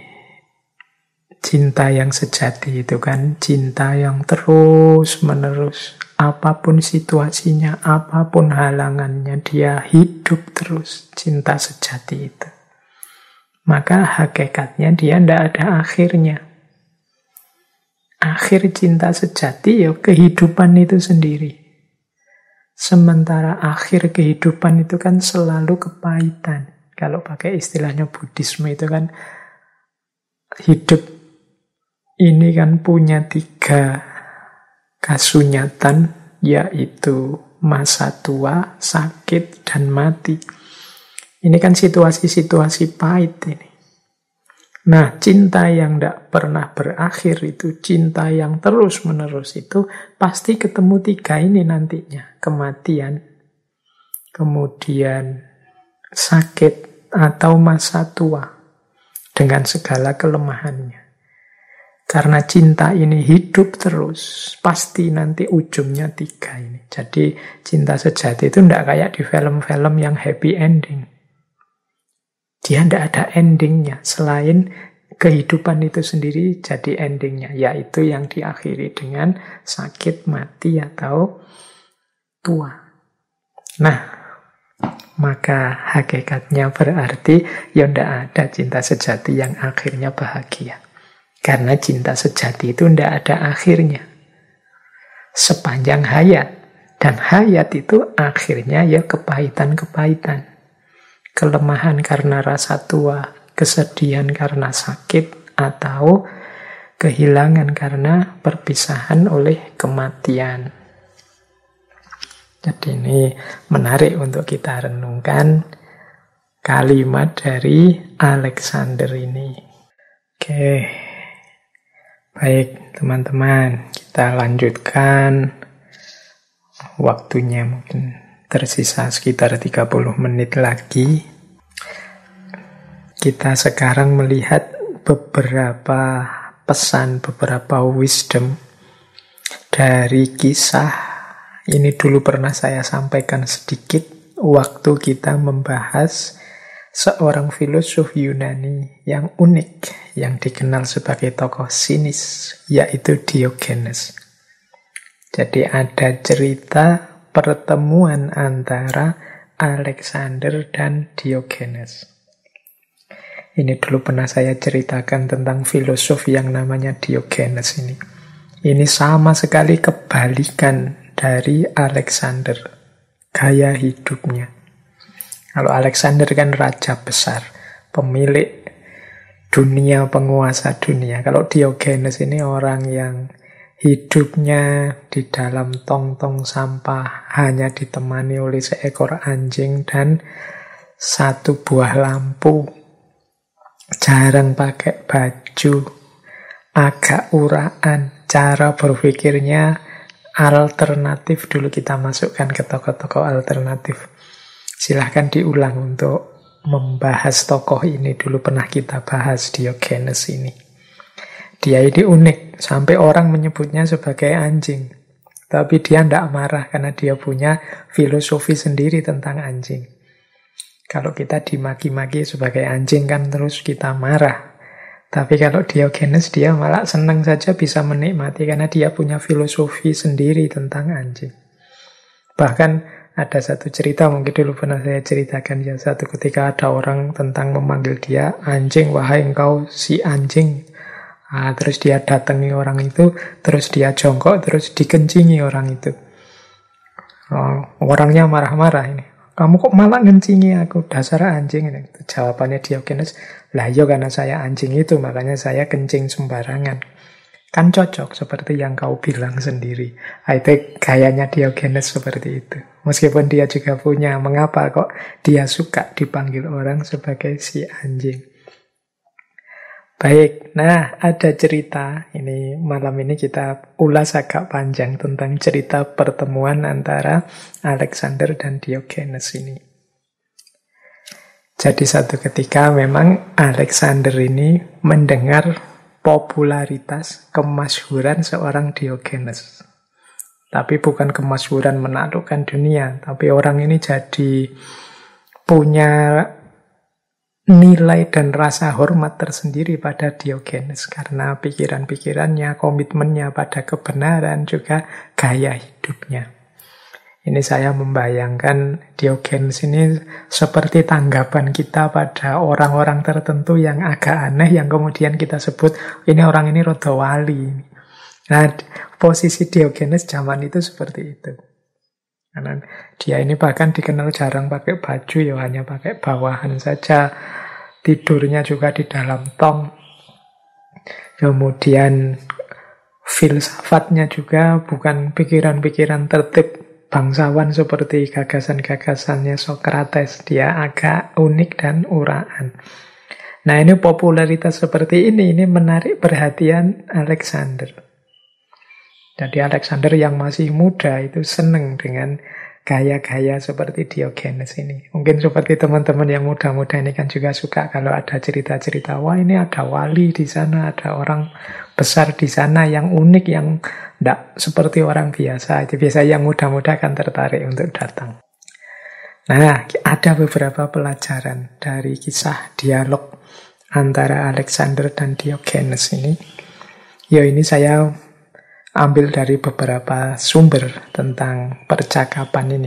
cinta yang sejati itu kan cinta yang terus menerus, apapun situasinya, apapun halangannya, dia hidup terus, cinta sejati itu. Maka hakikatnya dia tidak ada akhirnya. Akhir cinta sejati kehidupan itu sendiri. Sementara akhir kehidupan itu kan selalu kepahitan. Kalau pakai istilahnya Buddhisme itu kan hidup ini kan punya 3 kasunyatan, yaitu masa tua, sakit, dan mati. Ini kan situasi-situasi pahit ini. Nah, cinta yang tidak pernah berakhir itu, cinta yang terus-menerus itu, pasti ketemu 3 ini nantinya. Kematian, kemudian sakit, atau masa tua, dengan segala kelemahannya. Karena cinta ini hidup terus, pasti nanti ujungnya 3 ini. Jadi cinta sejati itu tidak kayak di film-film yang happy ending. Dia tidak ada endingnya, selain kehidupan itu sendiri jadi endingnya, yaitu yang diakhiri dengan sakit, mati, atau tua. Nah, maka hakikatnya berarti ya tidak ada cinta sejati yang akhirnya bahagia. Karena cinta sejati itu tidak ada akhirnya. Sepanjang hayat. Dan hayat itu akhirnya ya kepahitan-kepahitan. Kelemahan karena rasa tua, kesedihan karena sakit, atau kehilangan karena perpisahan oleh kematian. Jadi ini menarik untuk kita renungkan kalimat dari Alexander ini. Oke, baik teman-teman, kita lanjutkan. Waktunya mungkin tersisa sekitar 30 menit lagi. Kita sekarang melihat beberapa pesan, beberapa wisdom dari kisah. Ini dulu pernah saya sampaikan sedikit waktu kita membahas seorang filosof Yunani yang unik, yang dikenal sebagai tokoh sinis, yaitu Diogenes. Jadi ada cerita pertemuan antara Alexander dan Diogenes. Ini dulu pernah saya ceritakan tentang filosof yang namanya Diogenes ini. Ini sama sekali kebalikan dari Alexander, gaya hidupnya. Kalau Alexander kan raja besar, pemilik dunia, penguasa dunia. Kalau Diogenes ini orang yang hidupnya di dalam tong-tong sampah, hanya ditemani oleh seekor anjing dan satu buah lampu. Jarang pakai baju, agak uraan, cara berpikirnya alternatif. Dulu kita masukkan ke tokoh-tokoh alternatif. Silahkan diulang untuk membahas tokoh ini. Dulu pernah kita bahas Diogenes ini. Dia ini unik, sampai orang menyebutnya sebagai anjing. Tapi dia tidak marah karena dia punya filosofi sendiri tentang anjing. Kalau kita dimaki-maki sebagai anjing kan terus kita marah. Tapi kalau Diogenes dia malah senang saja, bisa menikmati karena dia punya filosofi sendiri tentang anjing. Bahkan ada satu cerita, mungkin dulu pernah saya ceritakan ya, satu ketika ada orang tentang memanggil dia anjing, wahai engkau si anjing. Terus dia datangi orang itu, terus dia jongkok, terus dikencingi orang itu. Orangnya marah-marah ini. Kamu kok malah ngencingi aku, dasar anjing. Jawabannya Diogenes, lah iya karena saya anjing itu, makanya saya kencing sembarangan. Kan cocok seperti yang kau bilang sendiri. Itu gayanya Diogenes seperti itu. Meskipun dia juga punya, mengapa kok dia suka dipanggil orang sebagai si anjing. Baik, nah ada cerita, ini malam ini kita ulas agak panjang tentang cerita pertemuan antara Alexander dan Diogenes ini. Jadi satu ketika memang Alexander ini mendengar popularitas, kemasyhuran seorang Diogenes. Tapi bukan kemasyhuran menaklukkan dunia, tapi orang ini jadi punya nilai dan rasa hormat tersendiri pada Diogenes karena pikiran-pikirannya, komitmennya pada kebenaran, juga gaya hidupnya. Ini saya membayangkan Diogenes ini seperti tanggapan kita pada orang-orang tertentu yang agak aneh, yang kemudian kita sebut ini orang ini rada wali. Nah, posisi Diogenes zaman itu seperti itu. Karena dia ini bahkan dikenal jarang pakai baju, ya hanya pakai bawahan saja. Tidurnya juga di dalam tong. Kemudian filsafatnya juga bukan pikiran-pikiran tertib bangsawan seperti gagasan-gagasannya Socrates. Dia agak unik dan uraan. Nah, ini popularitas seperti ini menarik perhatian Alexander. Jadi Alexander yang masih muda itu senang dengan gaya-gaya seperti Diogenes ini. Mungkin seperti teman-teman yang muda-muda ini kan juga suka kalau ada cerita-cerita, wah ini ada wali di sana, ada orang besar di sana yang unik, yang tidak seperti orang biasa. Itu biasa yang muda-muda kan tertarik untuk datang. Nah, ada beberapa pelajaran dari kisah dialog antara Alexander dan Diogenes ini. Ya ini saya ambil dari beberapa sumber tentang percakapan ini.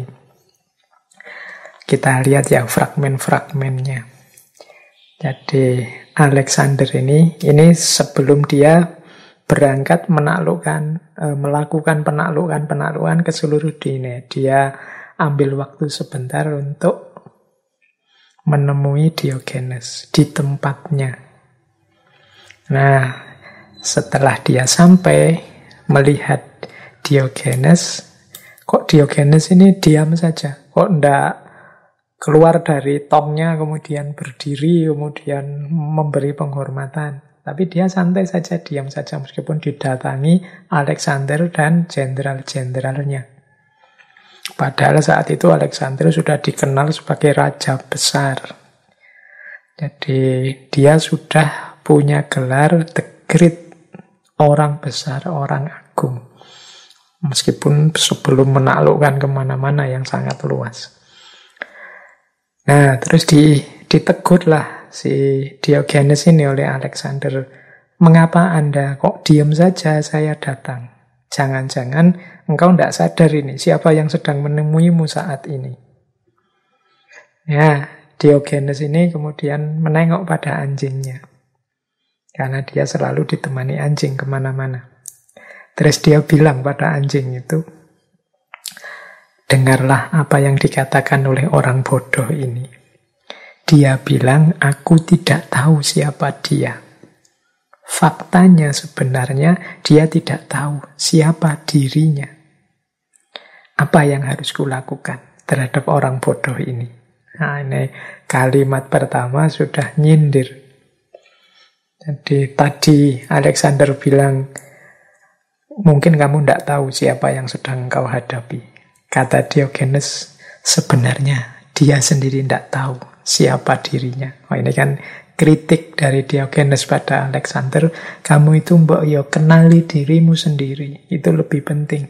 Kita lihat ya fragmen-fragmennya. Jadi Alexander ini sebelum dia berangkat melakukan penaklukan ke seluruh dunia, dia ambil waktu sebentar untuk menemui Diogenes di tempatnya. Nah, setelah dia sampai melihat Diogenes, kok Diogenes ini diam saja, kok ndak keluar dari tongnya, kemudian berdiri, kemudian memberi penghormatan. Tapi dia santai saja, diam saja, meskipun didatangi Alexander dan jenderal-jenderalnya. Padahal saat itu Alexander sudah dikenal sebagai raja besar. Jadi dia sudah punya gelar The Great, orang besar, orang agung. Meskipun sebelum menaklukkan kemana-mana yang sangat luas. Nah, terus ditegurlah si Diogenes ini oleh Alexander. Mengapa Anda kok diam saja saya datang? Jangan-jangan engkau tidak sadar ini, siapa yang sedang menemuimu saat ini. Ya, Diogenes ini kemudian menengok pada anjingnya. Karena dia selalu ditemani anjing kemana-mana. Terus dia bilang pada anjing itu, dengarlah apa yang dikatakan oleh orang bodoh ini. Dia bilang, aku tidak tahu siapa dia. Faktanya sebenarnya dia tidak tahu siapa dirinya. Apa yang harus kulakukan terhadap orang bodoh ini? Nah, ini kalimat pertama sudah nyindir. Jadi tadi Alexander bilang, mungkin kamu tidak tahu siapa yang sedang kau hadapi. Kata Diogenes, sebenarnya dia sendiri tidak tahu siapa dirinya. Oh, ini kan kritik dari Diogenes pada Alexander. Kamu itu mbok yo kenali dirimu sendiri. Itu lebih penting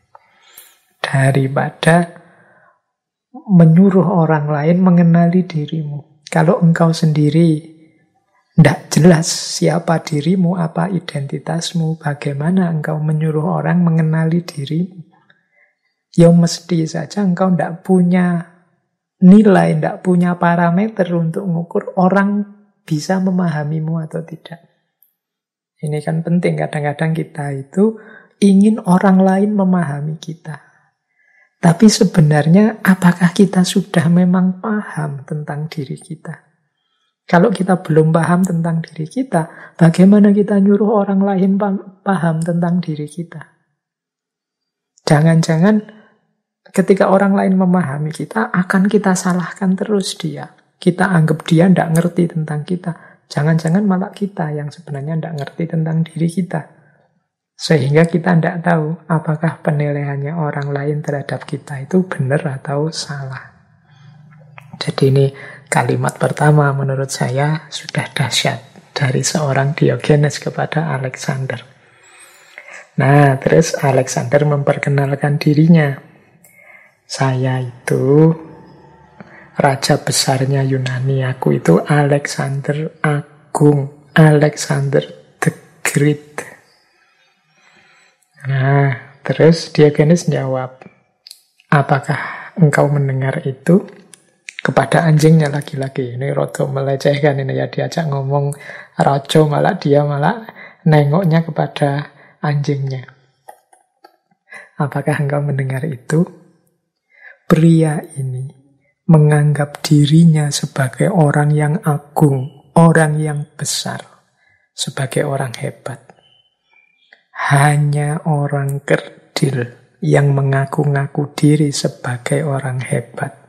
daripada menyuruh orang lain mengenali dirimu. Kalau engkau sendiri tidak jelas siapa dirimu, apa identitasmu, bagaimana engkau menyuruh orang mengenali dirimu, ya mesti saja engkau tidak punya nilai, tidak punya parameter untuk mengukur orang bisa memahamimu atau tidak. Ini kan penting, kadang-kadang kita itu ingin orang lain memahami kita. Tapi sebenarnya apakah kita sudah memang paham tentang diri kita? Kalau kita belum paham tentang diri kita, bagaimana kita nyuruh orang lain paham tentang diri kita? Jangan-jangan ketika orang lain memahami kita, akan kita salahkan terus dia. Kita anggap dia tidak ngerti tentang kita. Jangan-jangan malah kita yang sebenarnya tidak ngerti tentang diri kita. Sehingga kita tidak tahu apakah penilaiannya orang lain terhadap kita itu benar atau salah. Jadi ini kalimat pertama menurut saya sudah dahsyat dari seorang Diogenes kepada Alexander. Nah, terus Alexander memperkenalkan dirinya. Saya itu raja besarnya Yunani, aku itu Alexander Agung, Alexander the Great. Nah, terus Diogenes jawab, apakah engkau mendengar itu? Kepada anjingnya lagi-lagi. Ini rodo melecehkan ini ya, diajak ngomong raja, malah dia malah nengoknya kepada anjingnya. Apakah engkau mendengar itu? Pria ini menganggap dirinya sebagai orang yang agung, orang yang besar, sebagai orang hebat. Hanya orang kerdil yang mengaku-ngaku diri sebagai orang hebat.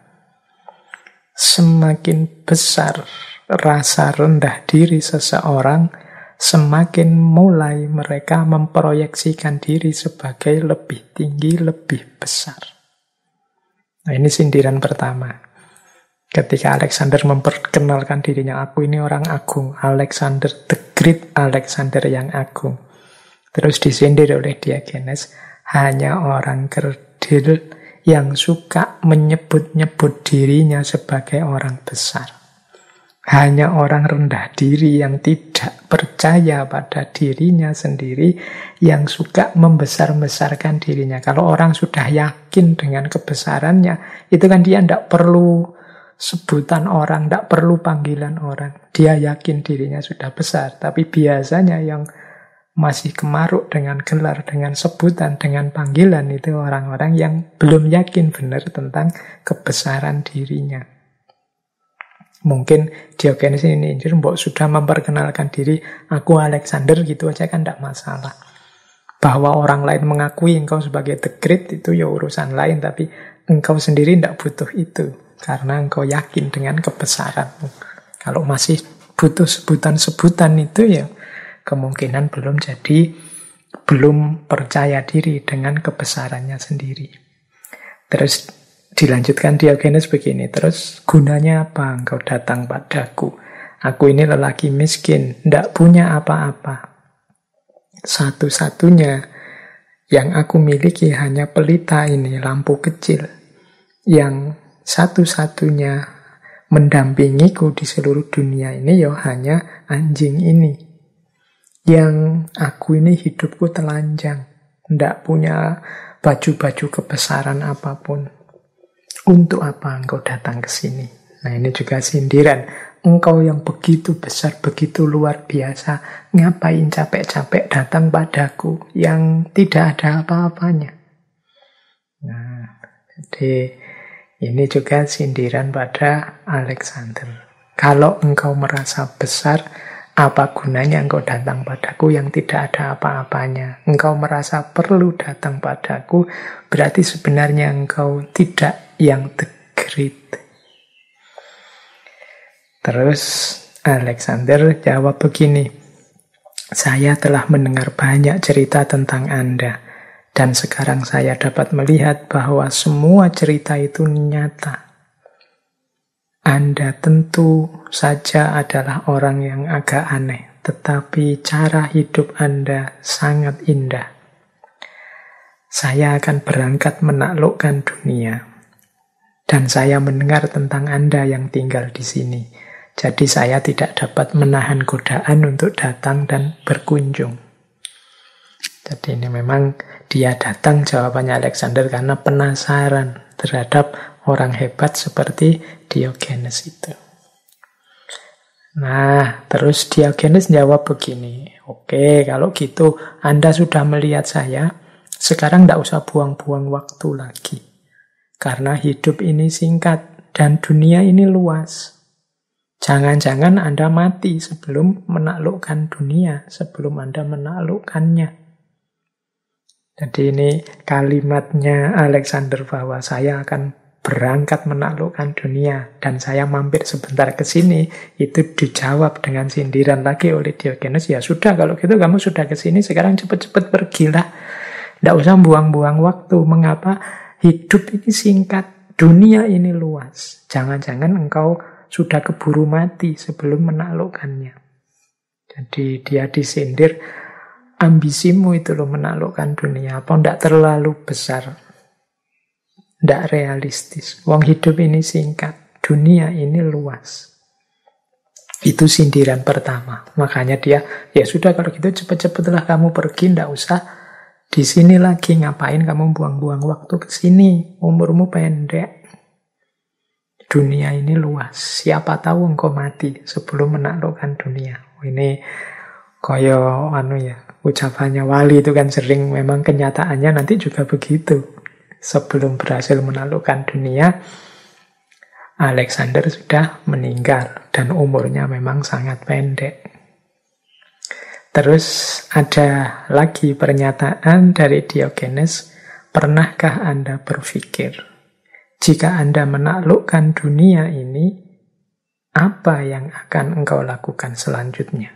Semakin besar rasa rendah diri seseorang, semakin mulai mereka memproyeksikan diri sebagai lebih tinggi, lebih besar. Nah, ini sindiran pertama. Ketika Alexander memperkenalkan dirinya, aku ini orang agung, Alexander the Great, Alexander yang agung. Terus disindir oleh Diogenes, hanya orang kerdil yang suka menyebut-nyebut dirinya sebagai orang besar. Hanya orang rendah diri yang tidak percaya pada dirinya sendiri yang suka membesar-besarkan dirinya. Kalau orang sudah yakin dengan kebesarannya, itu kan dia tidak perlu sebutan orang, tidak perlu panggilan orang. Dia yakin dirinya sudah besar. Tapi biasanya yang masih kemaruk dengan gelar, dengan sebutan, dengan panggilan, itu orang-orang yang belum yakin benar tentang kebesaran dirinya. Mungkin Diogenes ini mbok sudah memperkenalkan diri, aku Alexander, gitu aja kan tidak masalah. Bahwa orang lain mengakui engkau sebagai the great itu ya urusan lain, tapi engkau sendiri tidak butuh itu, karena engkau yakin dengan kebesaranmu. Kalau masih butuh sebutan-sebutan itu ya kemungkinan belum percaya diri dengan kebesarannya sendiri. Terus dilanjutkan Diogenes begini, terus gunanya apa engkau datang padaku? Aku ini lelaki miskin, tidak punya apa-apa. Satu-satunya yang aku miliki hanya pelita ini, lampu kecil. Yang satu-satunya mendampingiku di seluruh dunia ini ya hanya anjing ini. Yang aku ini hidupku telanjang, tidak punya baju-baju kebesaran apapun. Untuk apa engkau datang ke sini? Nah, ini juga sindiran. Engkau yang begitu besar, begitu luar biasa, ngapain capek-capek datang padaku yang tidak ada apa-apanya? Nah, jadi ini juga sindiran pada Alexander. Kalau engkau merasa besar, apa gunanya engkau datang padaku yang tidak ada apa-apanya? Engkau merasa perlu datang padaku, berarti sebenarnya engkau tidak yang the great. Terus Alexander jawab begini, saya telah mendengar banyak cerita tentang Anda, dan sekarang saya dapat melihat bahwa semua cerita itu nyata. Anda tentu saja adalah orang yang agak aneh, tetapi cara hidup Anda sangat indah. Saya akan berangkat menaklukkan dunia. Dan saya mendengar tentang Anda yang tinggal di sini. Jadi saya tidak dapat menahan godaan untuk datang dan berkunjung. Jadi ini memang dia datang, jawabannya Alexander, karena penasaran terhadap orang hebat seperti Diogenes itu. Nah, terus Diogenes jawab begini, oke, kalau gitu Anda sudah melihat saya, sekarang tidak usah buang-buang waktu lagi. Karena hidup ini singkat dan dunia ini luas. Jangan-jangan Anda mati sebelum menaklukkan dunia, sebelum Anda menaklukkannya. Jadi ini kalimatnya Alexander bahwa saya akan berangkat menaklukkan dunia dan saya mampir sebentar ke sini, itu dijawab dengan sindiran lagi oleh Diogenes. Ya sudah, kalau gitu kamu sudah ke sini, sekarang cepat-cepat pergilah. Tidak usah buang-buang waktu. Mengapa? Hidup ini singkat, dunia ini luas. Jangan-jangan engkau sudah keburu mati sebelum menaklukkannya. Jadi dia disindir, ambisimu itu loh menaklukkan dunia. Apa tidak terlalu besar? Tidak realistis. Wong hidup ini singkat, dunia ini luas. Itu sindiran pertama. Makanya dia, ya sudah kalau gitu cepat-cepatlah kamu pergi, tidak usah di sini lagi, ngapain kamu buang-buang waktu ke sini? Umurmu pendek. Dunia ini luas. Siapa tahu engkau mati sebelum menaklukkan dunia. Ini koyo ucapannya wali itu kan sering, memang kenyataannya nanti juga begitu. Sebelum berhasil menaklukkan dunia, Alexander sudah meninggal dan umurnya memang sangat pendek. Terus ada lagi pernyataan dari Diogenes, pernahkah Anda berpikir, jika Anda menaklukkan dunia ini, apa yang akan engkau lakukan selanjutnya?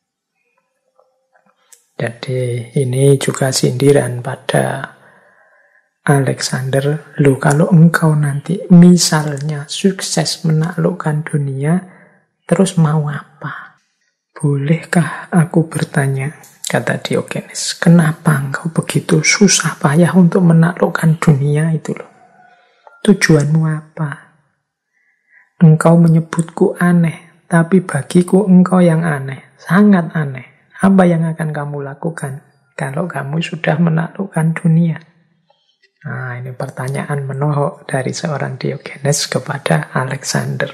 Jadi ini juga sindiran pada Alexander. Loh, kalau engkau nanti misalnya sukses menaklukkan dunia, terus mau apa? Bolehkah aku bertanya, kata Diogenes, kenapa engkau begitu susah payah untuk menaklukkan dunia itu loh? Tujuanmu apa? Engkau menyebutku aneh, Tapi bagiku engkau yang aneh, sangat aneh. Apa yang akan kamu lakukan kalau kamu sudah menaklukkan dunia? Nah, ini pertanyaan menohok dari seorang Diogenes kepada Alexander.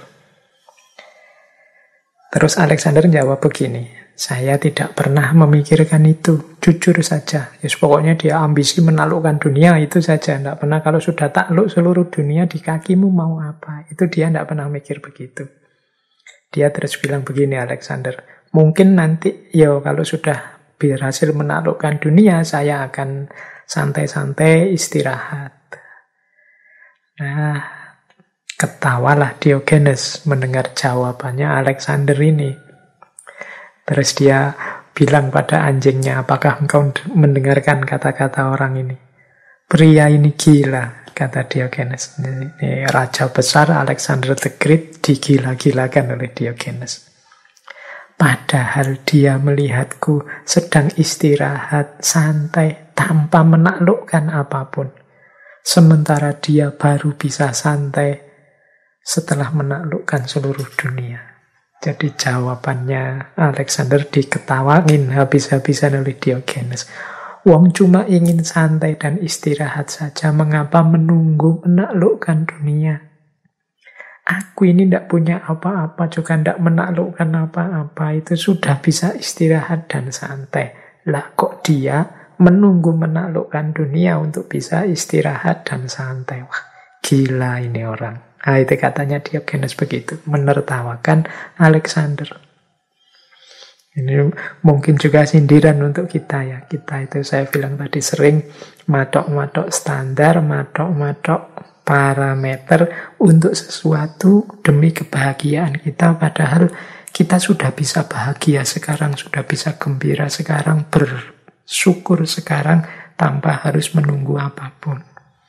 Terus Alexander jawab begini, saya tidak pernah memikirkan itu, jujur saja. Pokoknya dia ambisi menaklukkan dunia, itu saja. Tidak pernah kalau sudah takluk seluruh dunia di kakimu mau apa. Itu dia tidak pernah mikir begitu. Dia terus bilang begini Alexander, mungkin nanti kalau sudah berhasil menaklukkan dunia, saya akan santai-santai istirahat. Nah, ketawalah Diogenes mendengar jawabannya Alexander ini. Terus dia bilang pada anjingnya, apakah engkau mendengarkan kata-kata orang ini? Pria ini gila, kata Diogenes. Ini raja besar Alexander the Great digila-gilakan oleh Diogenes. Padahal dia melihatku sedang istirahat, santai, tanpa menaklukkan apapun. Sementara dia baru bisa santai setelah menaklukkan seluruh dunia. Jadi jawabannya Alexander diketawain habis-habisan oleh Diogenes. Wong cuma ingin santai dan istirahat saja, mengapa menunggu menaklukkan dunia? Aku ini tidak punya apa-apa, juga tidak menaklukkan apa-apa. Itu sudah bisa istirahat dan santai. Lah kok dia menunggu menaklukkan dunia untuk bisa istirahat dan santai? Wah, gila ini orang. Nah, itu katanya Diogenes begitu, menertawakan Alexander. Ini mungkin juga sindiran untuk kita ya. Kita itu saya bilang tadi sering matok-matok standar, matok-matok parameter untuk sesuatu demi kebahagiaan kita. Padahal kita sudah bisa bahagia sekarang, sudah bisa gembira sekarang, bersyukur sekarang tanpa harus menunggu apapun.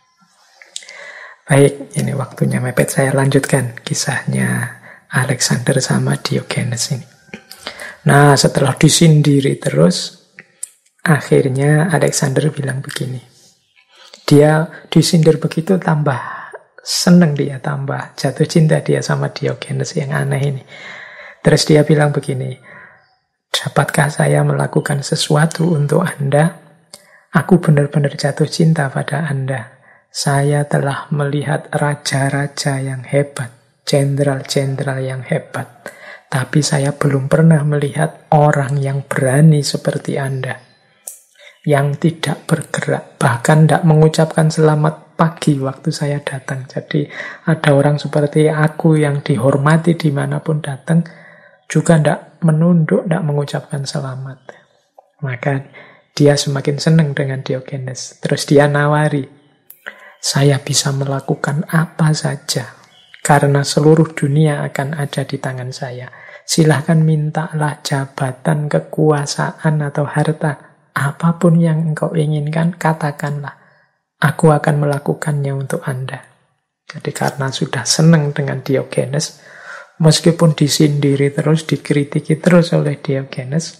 Baik, ini waktunya mepet, saya lanjutkan kisahnya Alexander sama Diogenes ini. Nah, setelah disindiri terus, akhirnya Alexander bilang begini. Dia disindir begitu tambah seneng dia, tambah jatuh cinta dia sama Diogenes yang aneh ini. Terus dia bilang begini, dapatkah saya melakukan sesuatu untuk Anda? Aku benar-benar jatuh cinta pada Anda. Saya telah melihat raja-raja yang hebat, jenderal-jenderal yang hebat. Tapi saya belum pernah melihat orang yang berani seperti Anda. Yang tidak bergerak, bahkan tidak mengucapkan selamat pagi waktu saya datang. Jadi ada orang seperti aku yang dihormati dimanapun datang, juga tidak menunduk, tidak mengucapkan selamat. Maka dia semakin senang dengan Diogenes. Terus dia nawari, saya bisa melakukan apa saja, karena seluruh dunia akan ada di tangan saya. Silahkan mintalah jabatan, kekuasaan, atau harta. Apapun yang engkau inginkan, katakanlah. Aku akan melakukannya untuk Anda. Jadi karena sudah senang dengan Diogenes, meskipun disindiri terus, dikritiki terus oleh Diogenes,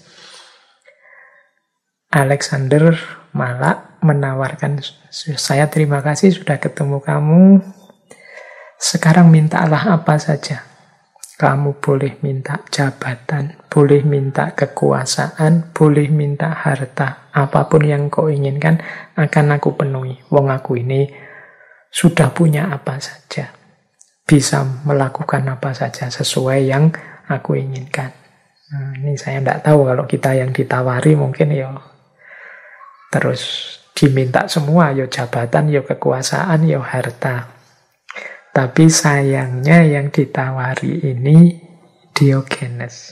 Alexander malah menawarkan, saya terima kasih sudah ketemu kamu, sekarang mintalah apa saja. Kamu boleh minta jabatan, boleh minta kekuasaan, boleh minta harta. Apapun yang kau inginkan akan aku penuhi. Wong aku ini sudah punya apa saja. Bisa melakukan apa saja sesuai yang aku inginkan. Nah, ini saya tidak tahu kalau kita yang ditawari mungkin terus diminta semua, jabatan, kekuasaan, harta. Tapi sayangnya yang ditawari ini Diogenes.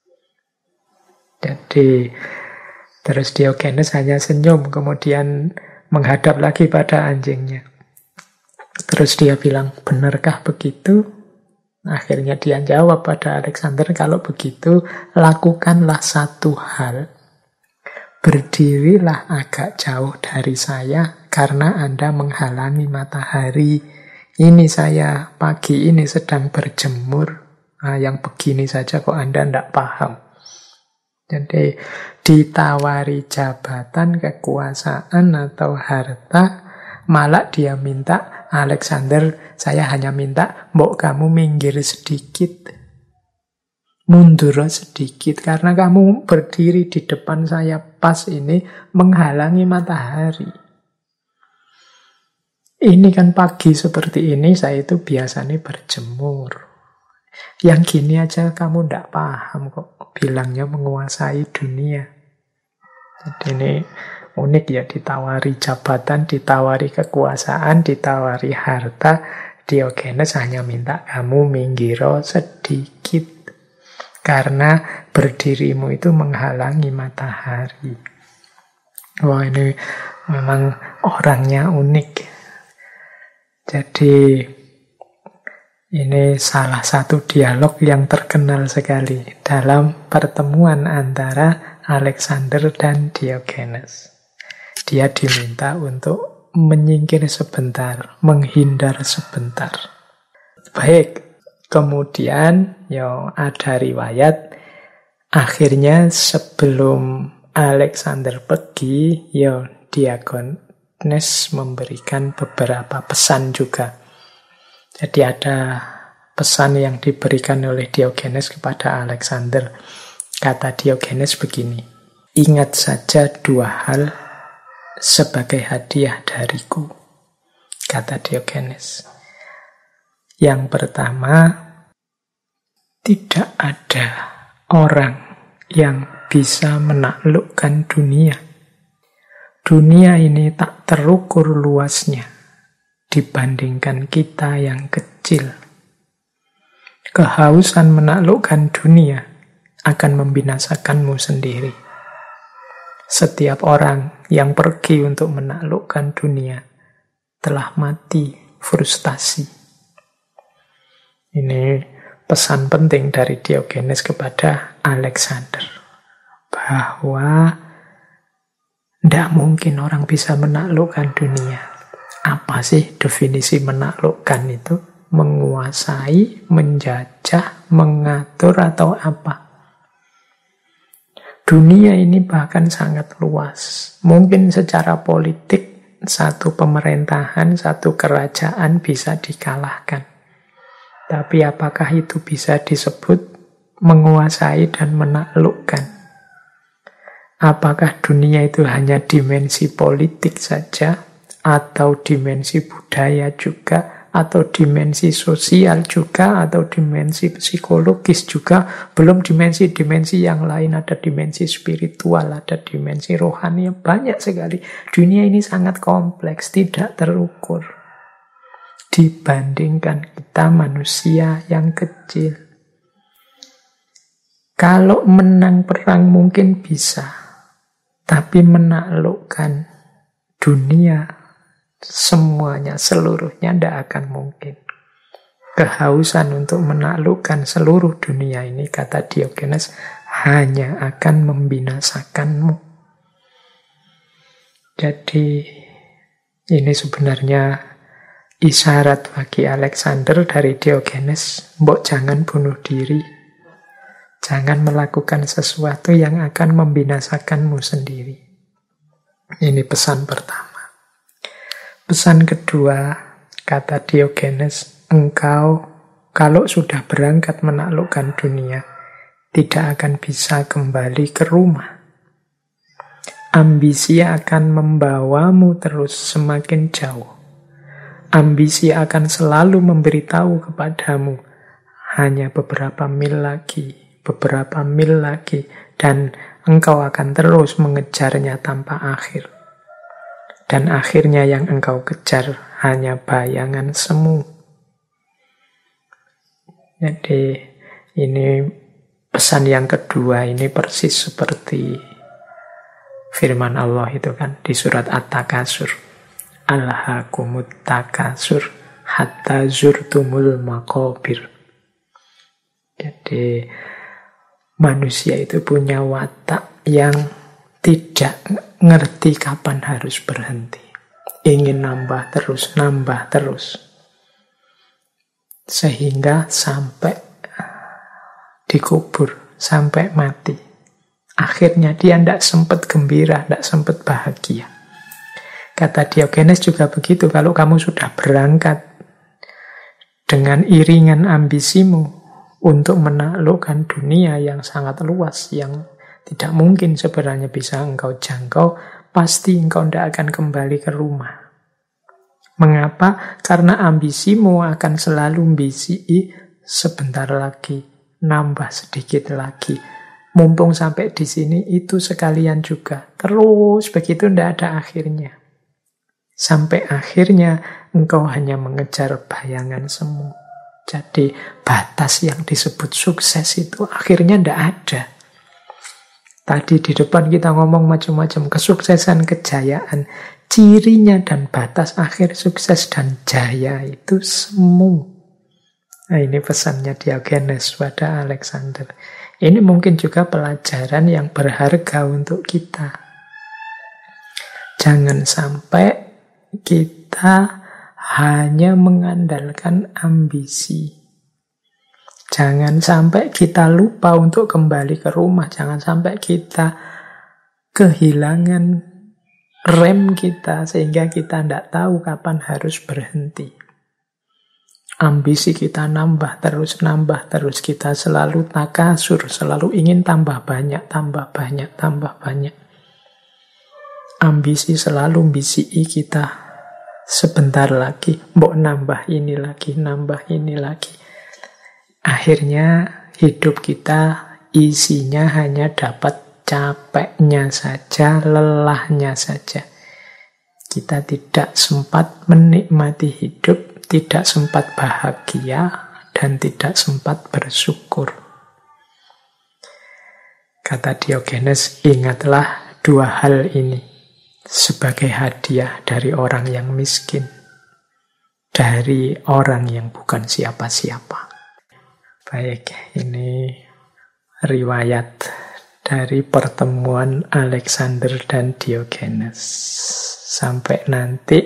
Jadi terus Diogenes hanya senyum, kemudian menghadap lagi pada anjingnya. Terus dia bilang, benarkah begitu? Akhirnya dia jawab pada Alexander, kalau begitu lakukanlah satu hal. Berdirilah agak jauh dari saya karena Anda menghalangi matahari. Ini saya pagi ini sedang berjemur. Nah, yang begini saja kok Anda tidak paham. Jadi ditawari jabatan, kekuasaan atau harta, malah dia minta, Alexander, saya hanya minta mbok kamu minggir sedikit. mundur sedikit karena kamu berdiri di depan saya pas ini menghalangi matahari. Ini kan pagi seperti ini saya itu biasanya berjemur. Yang gini aja kamu ndak paham kok, bilangnya menguasai dunia. Jadi ini unik ya, ditawari jabatan, ditawari kekuasaan, ditawari harta. Diogenes hanya minta kamu minggiro sedikit. Karena berdirimu itu menghalangi matahari. Wah, ini memang orangnya unik. Jadi ini salah satu dialog yang terkenal sekali dalam pertemuan antara Alexander dan Diogenes. Dia diminta untuk menyingkir sebentar, menghindar sebentar. Baik. Kemudian ada riwayat akhirnya sebelum Alexander pergi, Diogenes memberikan beberapa pesan juga. Jadi ada pesan yang diberikan oleh Diogenes kepada Alexander. Kata Diogenes begini, "Ingat saja 2 hal sebagai hadiah dariku," kata Diogenes. Yang pertama, tidak ada orang yang bisa menaklukkan dunia. Dunia ini tak terukur luasnya dibandingkan kita yang kecil. Kehausan menaklukkan dunia akan membinasakanmu sendiri. Setiap orang yang pergi untuk menaklukkan dunia telah mati frustasi. Ini pesan penting dari Diogenes kepada Alexander. Bahwa tidak mungkin orang bisa menaklukkan dunia. Apa sih definisi menaklukkan itu? Menguasai, menjajah, mengatur atau apa? Dunia ini bahkan sangat luas. Mungkin secara politik, satu pemerintahan, satu kerajaan bisa dikalahkan. Tapi apakah itu bisa disebut menguasai dan menaklukkan? Apakah dunia itu hanya dimensi politik saja, atau dimensi budaya juga, atau dimensi sosial juga, atau dimensi psikologis juga, belum dimensi-dimensi yang lain, ada dimensi spiritual, ada dimensi rohani, banyak sekali. Dunia ini sangat kompleks, tidak terukur dibandingkan kita manusia yang kecil. Kalau menang perang mungkin bisa, tapi menaklukkan dunia semuanya, seluruhnya tidak akan mungkin. Kehausan untuk menaklukkan seluruh dunia ini, kata Diogenes, hanya akan membinasakanmu. Jadi ini sebenarnya isyarat bagi Alexander dari Diogenes, mbok jangan bunuh diri. Jangan melakukan sesuatu yang akan membinasakanmu sendiri. Ini pesan pertama. Pesan kedua, kata Diogenes, engkau kalau sudah berangkat menaklukkan dunia, tidak akan bisa kembali ke rumah. Ambisi akan membawamu terus semakin jauh. Ambisi akan selalu memberitahu kepadamu hanya beberapa mil lagi, dan engkau akan terus mengejarnya tanpa akhir. Dan akhirnya yang engkau kejar hanya bayangan semu. Jadi ini pesan yang kedua, ini persis seperti firman Allah itu kan di surat At-Takasur. Alhaakumut takasur hatta zurtumul maqabir. Jadi manusia itu punya watak yang tidak ngerti kapan harus berhenti. Ingin nambah terus. Sehingga sampai dikubur, sampai mati. Akhirnya dia tidak sempat gembira, tidak sempat bahagia. Kata Diogenes juga begitu, kalau kamu sudah berangkat dengan iringan ambisimu, untuk menaklukkan dunia yang sangat luas, yang tidak mungkin sebenarnya bisa engkau jangkau, pasti engkau tidak akan kembali ke rumah. Mengapa? Karena ambisimu akan selalu ambisi sebentar lagi, nambah sedikit lagi. Mumpung sampai di sini, itu sekalian juga. Terus begitu tidak ada akhirnya. Sampai akhirnya engkau hanya mengejar bayangan semu. Jadi batas yang disebut sukses itu akhirnya tidak ada. Tadi di depan kita ngomong macam-macam kesuksesan, kejayaan. Cirinya dan batas akhir sukses dan jaya itu semu. Nah, ini pesannya Diogenes pada Alexander. Ini mungkin juga pelajaran yang berharga untuk kita. Jangan sampai kita hanya mengandalkan ambisi. Jangan sampai kita lupa untuk kembali ke rumah. Jangan sampai kita kehilangan rem kita sehingga kita tidak tahu kapan harus berhenti. Ambisi kita nambah terus. Kita selalu takasur, selalu ingin tambah banyak, tambah banyak, tambah banyak. Ambisi selalu ambisi kita. Sebentar lagi, mbok nambah ini lagi, nambah ini lagi. Akhirnya hidup kita isinya hanya dapat capeknya saja, lelahnya saja. Kita tidak sempat menikmati hidup, tidak sempat bahagia, dan tidak sempat bersyukur. Kata Diogenes, ingatlah dua hal ini sebagai hadiah dari orang yang miskin, dari orang yang bukan siapa-siapa. Baik, ini riwayat dari pertemuan Alexander dan Diogenes. Sampai nanti,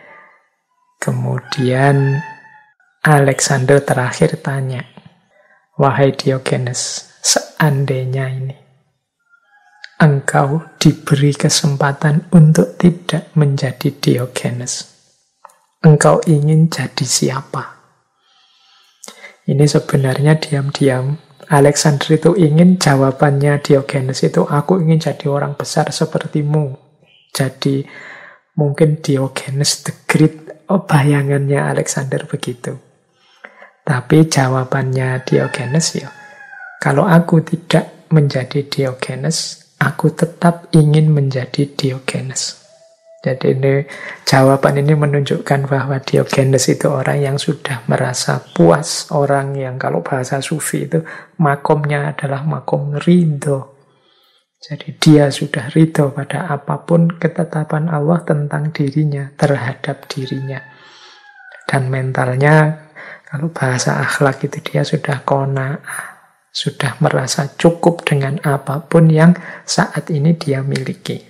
kemudian Alexander terakhir tanya, wahai Diogenes, seandainya ini engkau diberi kesempatan untuk tidak menjadi Diogenes, engkau ingin jadi siapa? Ini sebenarnya diam-diam Alexander itu ingin jawabannya Diogenes itu, aku ingin jadi orang besar sepertimu. Jadi mungkin Diogenes the Great, bayangannya Alexander begitu. Tapi jawabannya Diogenes ya, kalau aku tidak menjadi Diogenes, aku tetap ingin menjadi Diogenes. Jadi ini jawaban ini menunjukkan bahwa Diogenes itu orang yang sudah merasa puas, orang yang kalau bahasa sufi itu makomnya adalah makom ridho. Jadi dia sudah ridho pada apapun ketetapan Allah tentang dirinya, terhadap dirinya. Dan mentalnya, kalau bahasa akhlak itu dia sudah qanaah, sudah merasa cukup dengan apapun yang saat ini dia miliki.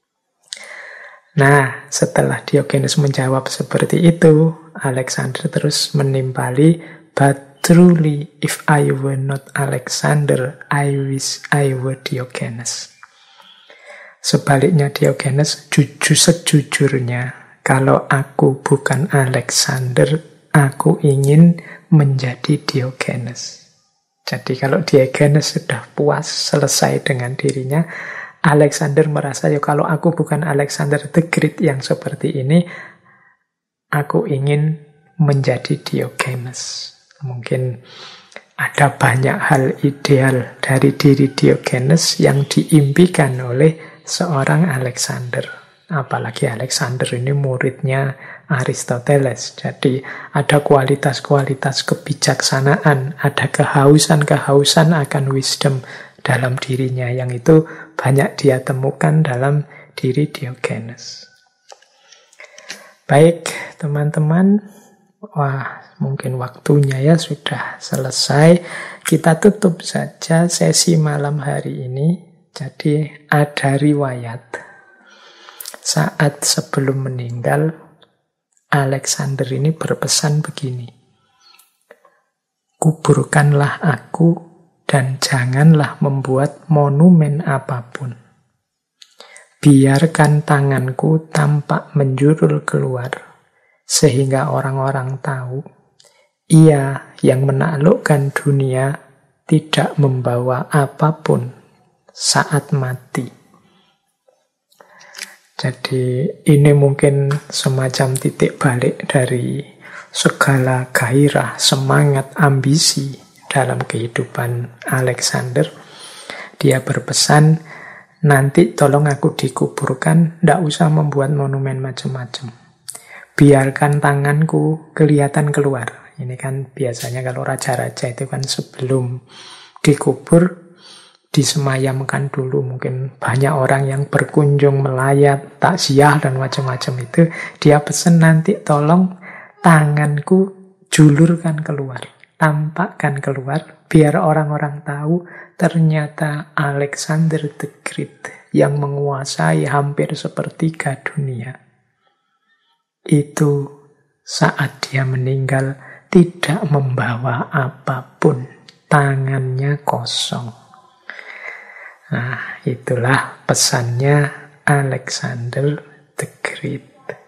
Nah, setelah Diogenes menjawab seperti itu, Alexander terus menimpali, but truly, if I were not Alexander, I wish I were Diogenes. Sebaliknya Diogenes, jujur sejujurnya, kalau aku bukan Alexander, aku ingin menjadi Diogenes. Jadi kalau Diogenes sudah puas, selesai dengan dirinya, Alexander merasa, ya kalau aku bukan Alexander the Great yang seperti ini, aku ingin menjadi Diogenes. Mungkin ada banyak hal ideal dari diri Diogenes yang diimpikan oleh seorang Alexander. Apalagi Alexander ini muridnya Aristoteles. Jadi ada kualitas-kualitas kebijaksanaan, ada kehausan-kehausan akan wisdom dalam dirinya, yang itu banyak dia temukan dalam diri Diogenes. Baik, teman-teman. Wah, mungkin waktunya ya sudah selesai. Kita tutup saja sesi malam hari ini. Jadi ada riwayat. Saat sebelum meninggal, Alexander ini berpesan begini. Kuburkanlah aku dan janganlah membuat monumen apapun. Biarkan tanganku tampak menjulur keluar, sehingga orang-orang tahu ia yang menaklukkan dunia tidak membawa apapun saat mati. Jadi ini mungkin semacam titik balik dari segala gairah, semangat, ambisi dalam kehidupan Alexander. Dia berpesan, nanti tolong aku dikuburkan, ndak usah membuat monumen macam-macam. Biarkan tanganku kelihatan keluar. Ini kan biasanya kalau raja-raja itu kan sebelum dikubur, disemayamkan dulu. Mungkin banyak orang yang berkunjung, melayat, takziah dan macam-macam itu. Dia pesan nanti tolong tanganku julurkan keluar, tampakkan keluar, biar orang-orang tahu ternyata Alexander the Great yang menguasai hampir sepertiga dunia. Itu saat dia meninggal tidak membawa apapun, tangannya kosong. Nah, itulah pesannya Alexander the Great.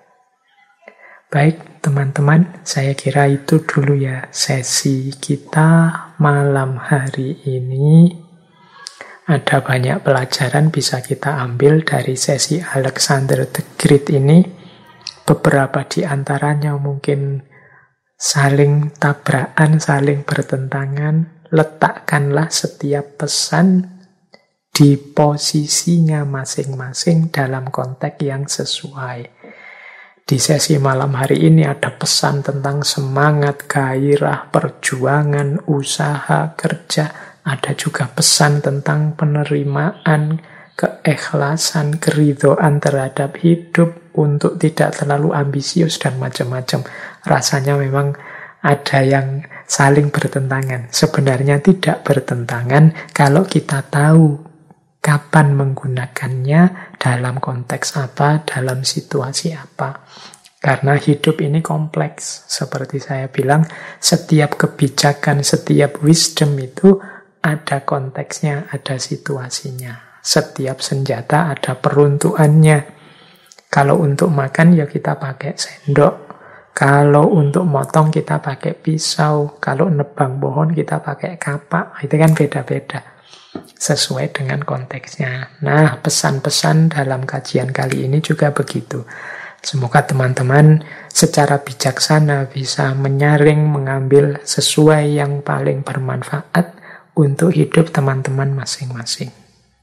Baik, teman-teman, saya kira itu dulu ya sesi kita malam hari ini. Ada banyak pelajaran bisa kita ambil dari sesi Alexander the Great ini. Beberapa di antaranya mungkin saling tabrakan, saling bertentangan. Letakkanlah setiap pesan di posisinya masing-masing dalam konteks yang sesuai. Di sesi malam hari ini ada pesan tentang semangat, gairah, perjuangan, usaha, kerja. Ada juga pesan tentang penerimaan, keikhlasan, keridhaan terhadap hidup untuk tidak terlalu ambisius dan macam-macam. Rasanya memang ada yang saling bertentangan. Sebenarnya tidak bertentangan kalau kita tahu kapan menggunakannya, dalam konteks apa, dalam situasi apa. Karena hidup ini kompleks. Seperti saya bilang, setiap kebijakan, setiap wisdom itu ada konteksnya, ada situasinya. Setiap senjata ada peruntukannya. Kalau untuk makan ya kita pakai sendok. Kalau untuk motong kita pakai pisau. Kalau nebang pohon kita pakai kapak. Itu kan beda-beda. Sesuai dengan konteksnya. Nah, pesan-pesan dalam kajian kali ini juga begitu. Semoga teman-teman secara bijaksana bisa menyaring, mengambil sesuai yang paling bermanfaat untuk hidup teman-teman masing-masing.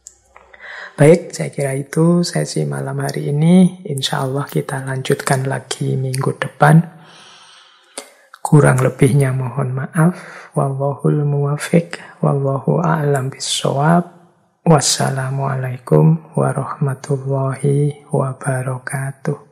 Baik, saya kira itu sesi malam hari ini. Insya Allah kita lanjutkan lagi minggu depan. Kurang lebihnya mohon maaf. Wallahul muwafiq. Wallahu a'lam bissawab. Wassalamualaikum warahmatullahi wabarakatuh.